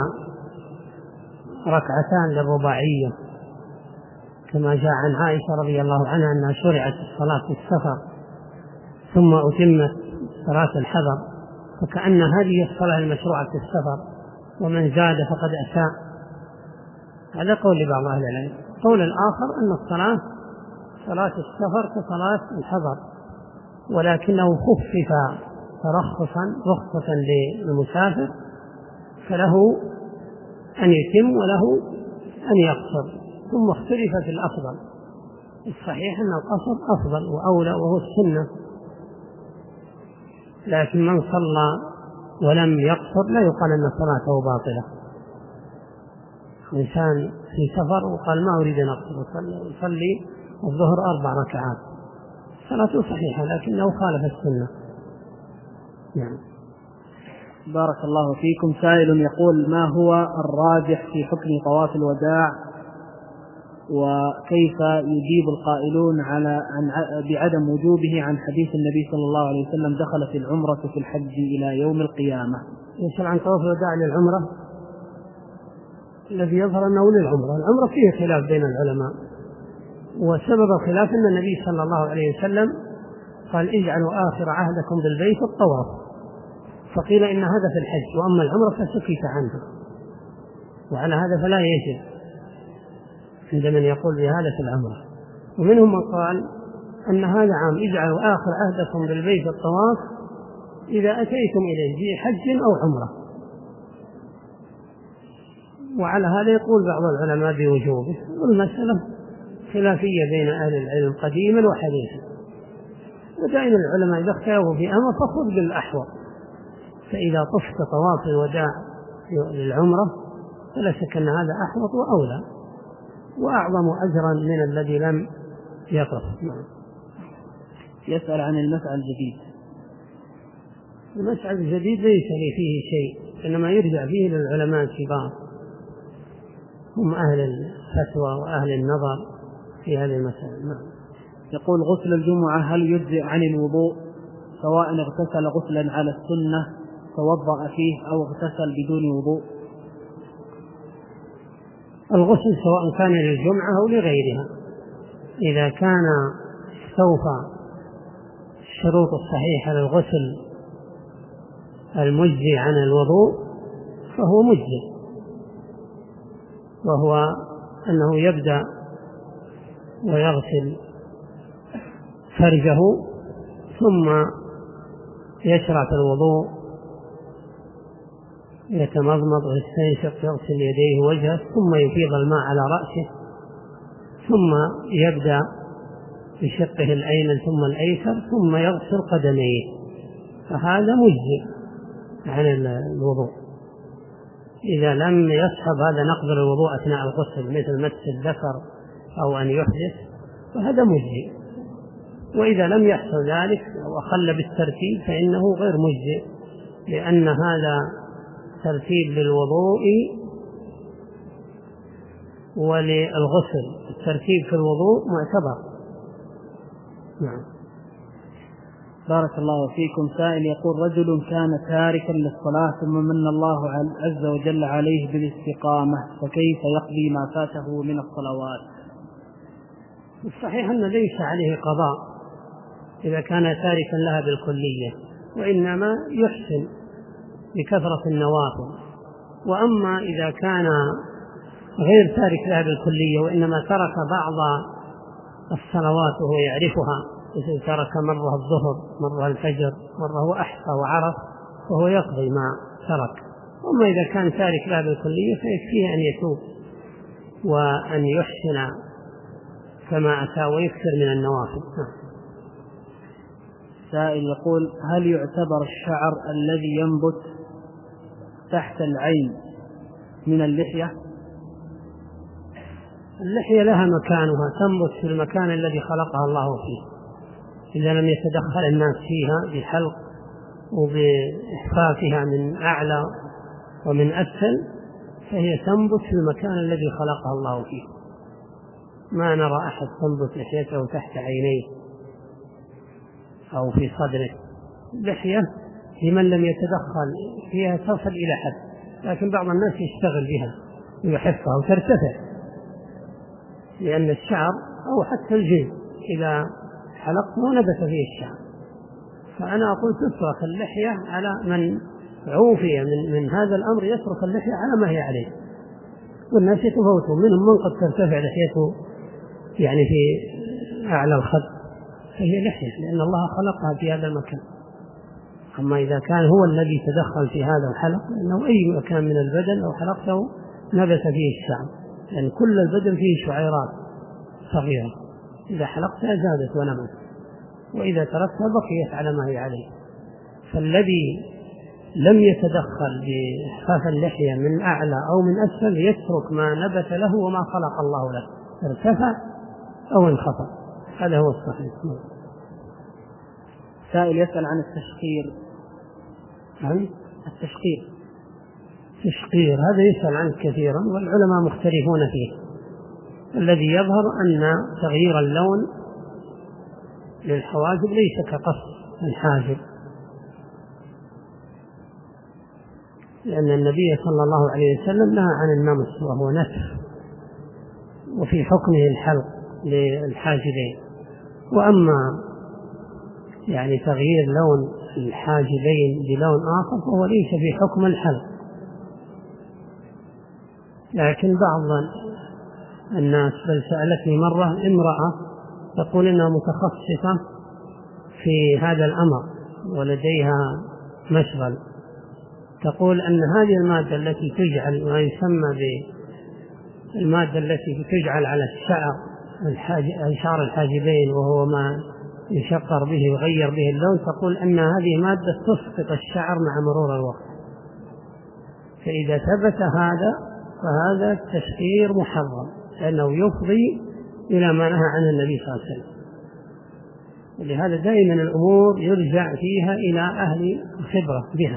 ركعتان للرباعية كما جاء عن عائشة رضي الله عنها أنها شرعت الصلاة في السفر ثم أتمت صلاة الحضر، فكأن هذه الصلاة المشروعة في السفر ومن زاد فقد أساء. هذا قول لبعض أهل العلم. قول الآخر أن الصلاة صلاة السفر كصلاة الحضر، ولكنه خفف ترخصا رخصة للمسافر، فله أن يتم وله أن يقصر. ثم اختلف في الأفضل. الصحيح أن القصر أفضل وأولى وهو السنة، لكن من صلى ولم يقصر لا يقال أن صلاته باطلة. إنسان في سفر وقال ما أريد أن أقصر يصلي الظهر أربع ركعات، صلاته صحيحة لكنه خالف السنة. يعني. بارك الله فيكم. سائل يقول: ما هو الراجح في حكم طواف الوداع، وكيف يجيب القائلون على عن بعدم وجوبه عن حديث النبي صلى الله عليه وسلم دخلت العمرة في الحج إلى يوم القيامة؟ يسأل عن طواف الوداع للعمرة. الذي يظهر أنه للعمرة. العمرة فيه خلاف بين العلماء، وسبب الخلاف أن النبي صلى الله عليه وسلم قال: اجعلوا آخر عهدكم بالبيت الطواف، فقيل إن هذا في الحج، وأما العمرة فسكت عنها، وعلى هذا فلا يجب عند من يقول بهذا في العمرة. ومنهم من قال أن هذا عام: اجعلوا آخر عهدكم بالبيت الطواف إذا أتيتم إليه في حج أو عمرة. وعلى هذا يقول بعض العلماء بوجوبه، والمسألة خلافية بين أهل العلم قديما وحديثا، ودائما العلماء إذا اختلفوا في أمر فخذ بالأحوط. فإذا طفت طواف الوداع للعمرة فلا شك أن هذا أحوط وأولى وأعظم أجرا من الذي لم يطف. يسأل عن المسعى الجديد. المسعى الجديد ليس لي فيه شيء، إنما يرجع فيه للعلماء الكبار، هم أهل الفتوى وأهل النظر في هذه المسألة. يقول: غسل الجمعة هل يجزئ عن الوضوء سواء اغتسل غسلا على السنة توضأ فيه أو اغتسل بدون وضوء؟ الغسل سواء كان للجمعة أو لغيرها، إذا كان استوفى الشروط الصحيحة للغسل المجزي عن الوضوء فهو مجزي، وهو أنه يبدأ ويغسل فرجه ثم يشرع في الوضوء، يتمضمض ويستنشق، يغسل يديه ووجهه، ثم يفيض الماء على رأسه، ثم يبدأ بشقه الأيمن ثم الأيسر، ثم يغسل قدميه، فهذا مجزي عن الوضوء. إذا لم يصحب هذا نقض الوضوء أثناء الغسل مثل مس الذكر أو أن يحدث فهذا مجزي، وإذا لم يحصل ذلك وخل بالترتيب فإنه غير مجزي، لأن هذا ترتيب للوضوء وللغسل، الترتيب في الوضوء معتبر. نعم. بارك الله فيكم. سائل يقول: رجل كان تاركا للصلاة ثم من الله عز وجل عليه بالاستقامة، فكيف يقضي ما فاته من الصلوات؟ الصحيح أن ليس عليه قضاء إذا كان تاركا لها بالكلية، وإنما يحسن بكثرة النوافل. وأما إذا كان غير تارك لها بالكلية وإنما ترك بعض الصلوات وهو يعرفها، مثل ترك مرة الظهر مرة الفجر مرة هو أحصى وعرف، فهو يقضي ما ترك. أما إذا كان تارك لها بالكلية فيكفيه أن يتوب وأن يحسن كما أتى ويكثر من النوافل. سائل يقول: هل يعتبر الشعر الذي ينبت تحت العين من اللحية؟ اللحية لها مكانها، تنبت في المكان الذي خلقها الله فيه، إذا لم يتدخل الناس فيها بحلق وبإحفافها من أعلى ومن أسفل، فهي تنبت في المكان الذي خلقها الله فيه. ما نرى أحد تنبت لحيته تحت عينيه أو في صدره. لحية لمن لم يتدخل فيها تصل إلى حد، لكن بعض الناس يشتغل بها ويحفها وترتفع، لأن الشعر أو حتى الجلد إذا حلقته ونبت فيه الشعر. فأنا أقول تترك اللحية على من عوفي من, من هذا الأمر، يترك اللحية على ما هي عليه، والناس يتفوتون، منهم من قد ترتفع لحيته يعني في أعلى الخد فهي لحية لأن الله خلقها في هذا المكان. أما إذا كان هو الذي تدخل في هذا الحلق، لأنه أي مكان من البدن لو حلقته نبت فيه الشعر، لأن يعني كل البدن فيه شعيرات صغيرة، إذا حلقتها زادت ونمت، وإذا تركتها بقيت على ما هي عليه. فالذي لم يتدخل بإحفاف اللحية من أعلى أو من أسفل يترك ما نبت له وما خلق الله له، ارتفع أو انخفض، هذا هو الصحيح. سائل يسأل عن التشقير. عن التشقير تشقير هذا يسأل عنه كثيرا والعلماء مختلفون فيه. الذي يظهر أن تغيير اللون للحواجب ليس كقص الحاجب، لأن النبي صلى الله عليه وسلم نهى عن النمس وهو نتف، وفي حكمه الحلق للحاجبين. وأما يعني تغيير لون الحاجبين بلون آخر فهو ليس في حكم الحلق. لكن بعض الناس، بل سألتني مرة امرأة تقول إنها متخصصة في هذا الأمر ولديها مشغل، تقول أن هذه المادة التي تجعل ما يسمى بالمادة التي تجعل على الشعر شعر الحاجبين وهو ما يشقر به ويغير به اللون، تقول أن هذه مادة تسقط الشعر مع مرور الوقت. فإذا ثبت هذا فهذا التشقير محرم، لأنه يفضي إلى ما نهى عنه النبي صلى الله عليه وسلم. ولهذا دائما الأمور يرجع فيها إلى أهل الخبرة بها.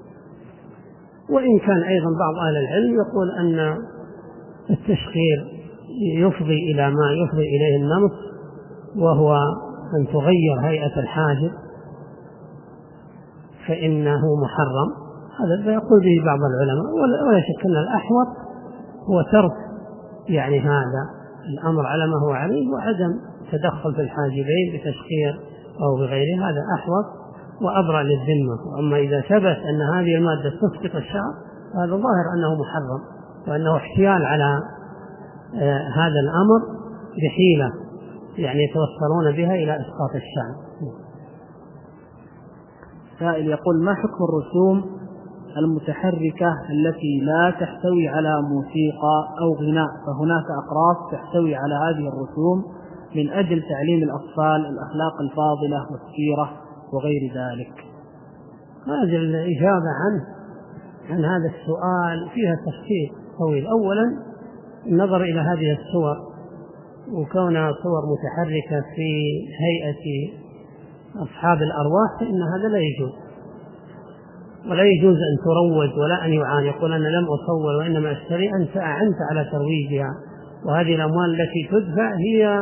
وإن كان أيضا بعض أهل العلم يقول أن التشقير يفضي إلى ما يفضي إليه النمط، وهو أن تغير هيئة الحاجب، فإنه محرم. هذا يقول به بعض العلماء، ولا شك أن الأحوط هو ترك يعني هذا الأمر على ما هو عليه، وعدم تدخل في الحاجبين بتشقير أو بغيره، هذا أحوط وأبرأ للذمة. أما إذا ثبت أن هذه المادة تسقط الشعر هذا ظاهر أنه محرم، وأنه احتيال على آه هذا الأمر بحيلة يعني يتوصلون بها إلى إسقاط الشعر. سائل يقول: ما حكم الرسوم المتحركة التي لا تحتوي على موسيقى أو غناء، فهناك أقراص تحتوي على هذه الرسوم من أجل تعليم الأطفال الأخلاق الفاضلة والسيرة وغير ذلك؟ هذه الإجابة عنه عن هذا السؤال فيها تفصيل طويل. أولا النظر إلى هذه الصور وكونها صور متحركة في هيئة أصحاب الأرواح فإن هذا لا يجوز، ولا يجوز أن تروج ولا أن يعان يقول أنا لم أصور وإنما أشتري، أنت أعنت على ترويجها، وهذه الأموال التي تدفع هي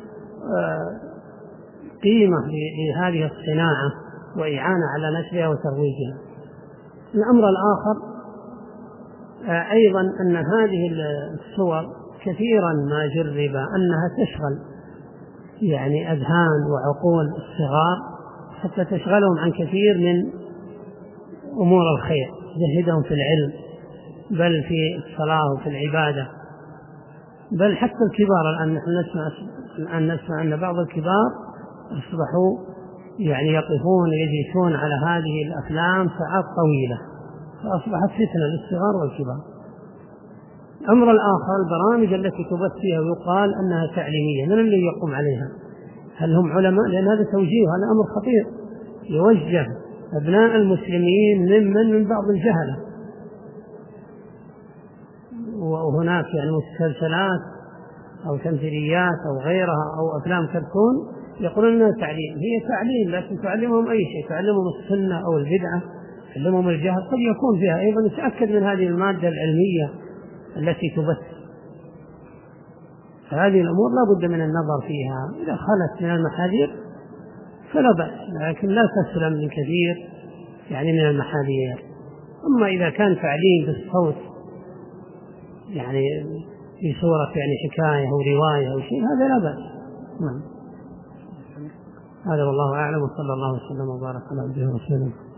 قيمة لهذه الصناعة وإعانة على نشرها وترويجها. الأمر الآخر أيضا أن هذه الصور كثيرا ما جرب أنها تشغل يعني أذهان وعقول الصغار حتى تشغلهم عن كثير من أمور الخير، تزهدهم في العلم بل في الصلاة وفي العبادة، بل حتى الكبار. الآن نحن نسمع الآن نسمع أن بعض الكبار أصبحوا يعني يقفون ويجلسون على هذه الأفلام ساعات طويلة، فأصبحت فتنة للصغار والكبار. الأمر الآخر البرامج التي تبث فيها ويقال أنها تعليمية، من الذي يقوم عليها؟ هل هم علماء؟ لأن هذا توجيه، هذا أمر خطير يوجه أبناء المسلمين ممن من بعض الجهلة. وهناك يعني مسلسلات أو تمثيليات أو غيرها أو أفلام كرتون يقولون أنها تعليم، هي تعليم لكن تعلمهم أي شيء، تعلمهم السنة أو البدعة، تعلمهم الجهل، قد يكون فيها أيضا يتأكد من هذه المادة العلمية التي تبث. فهذه الأمور لا بد من النظر فيها، إذا خلت من المحاذير فلا بأس، لكن لا تسلم من كثير يعني من المحاليات. أما إذا كان تعليم بالصوت يعني في صورة يعني حكاية أو رواية أو شيء هذا لا بأس. نعم. هذا والله أعلم، وصلى الله وسلم وبارك على عبده ورسوله.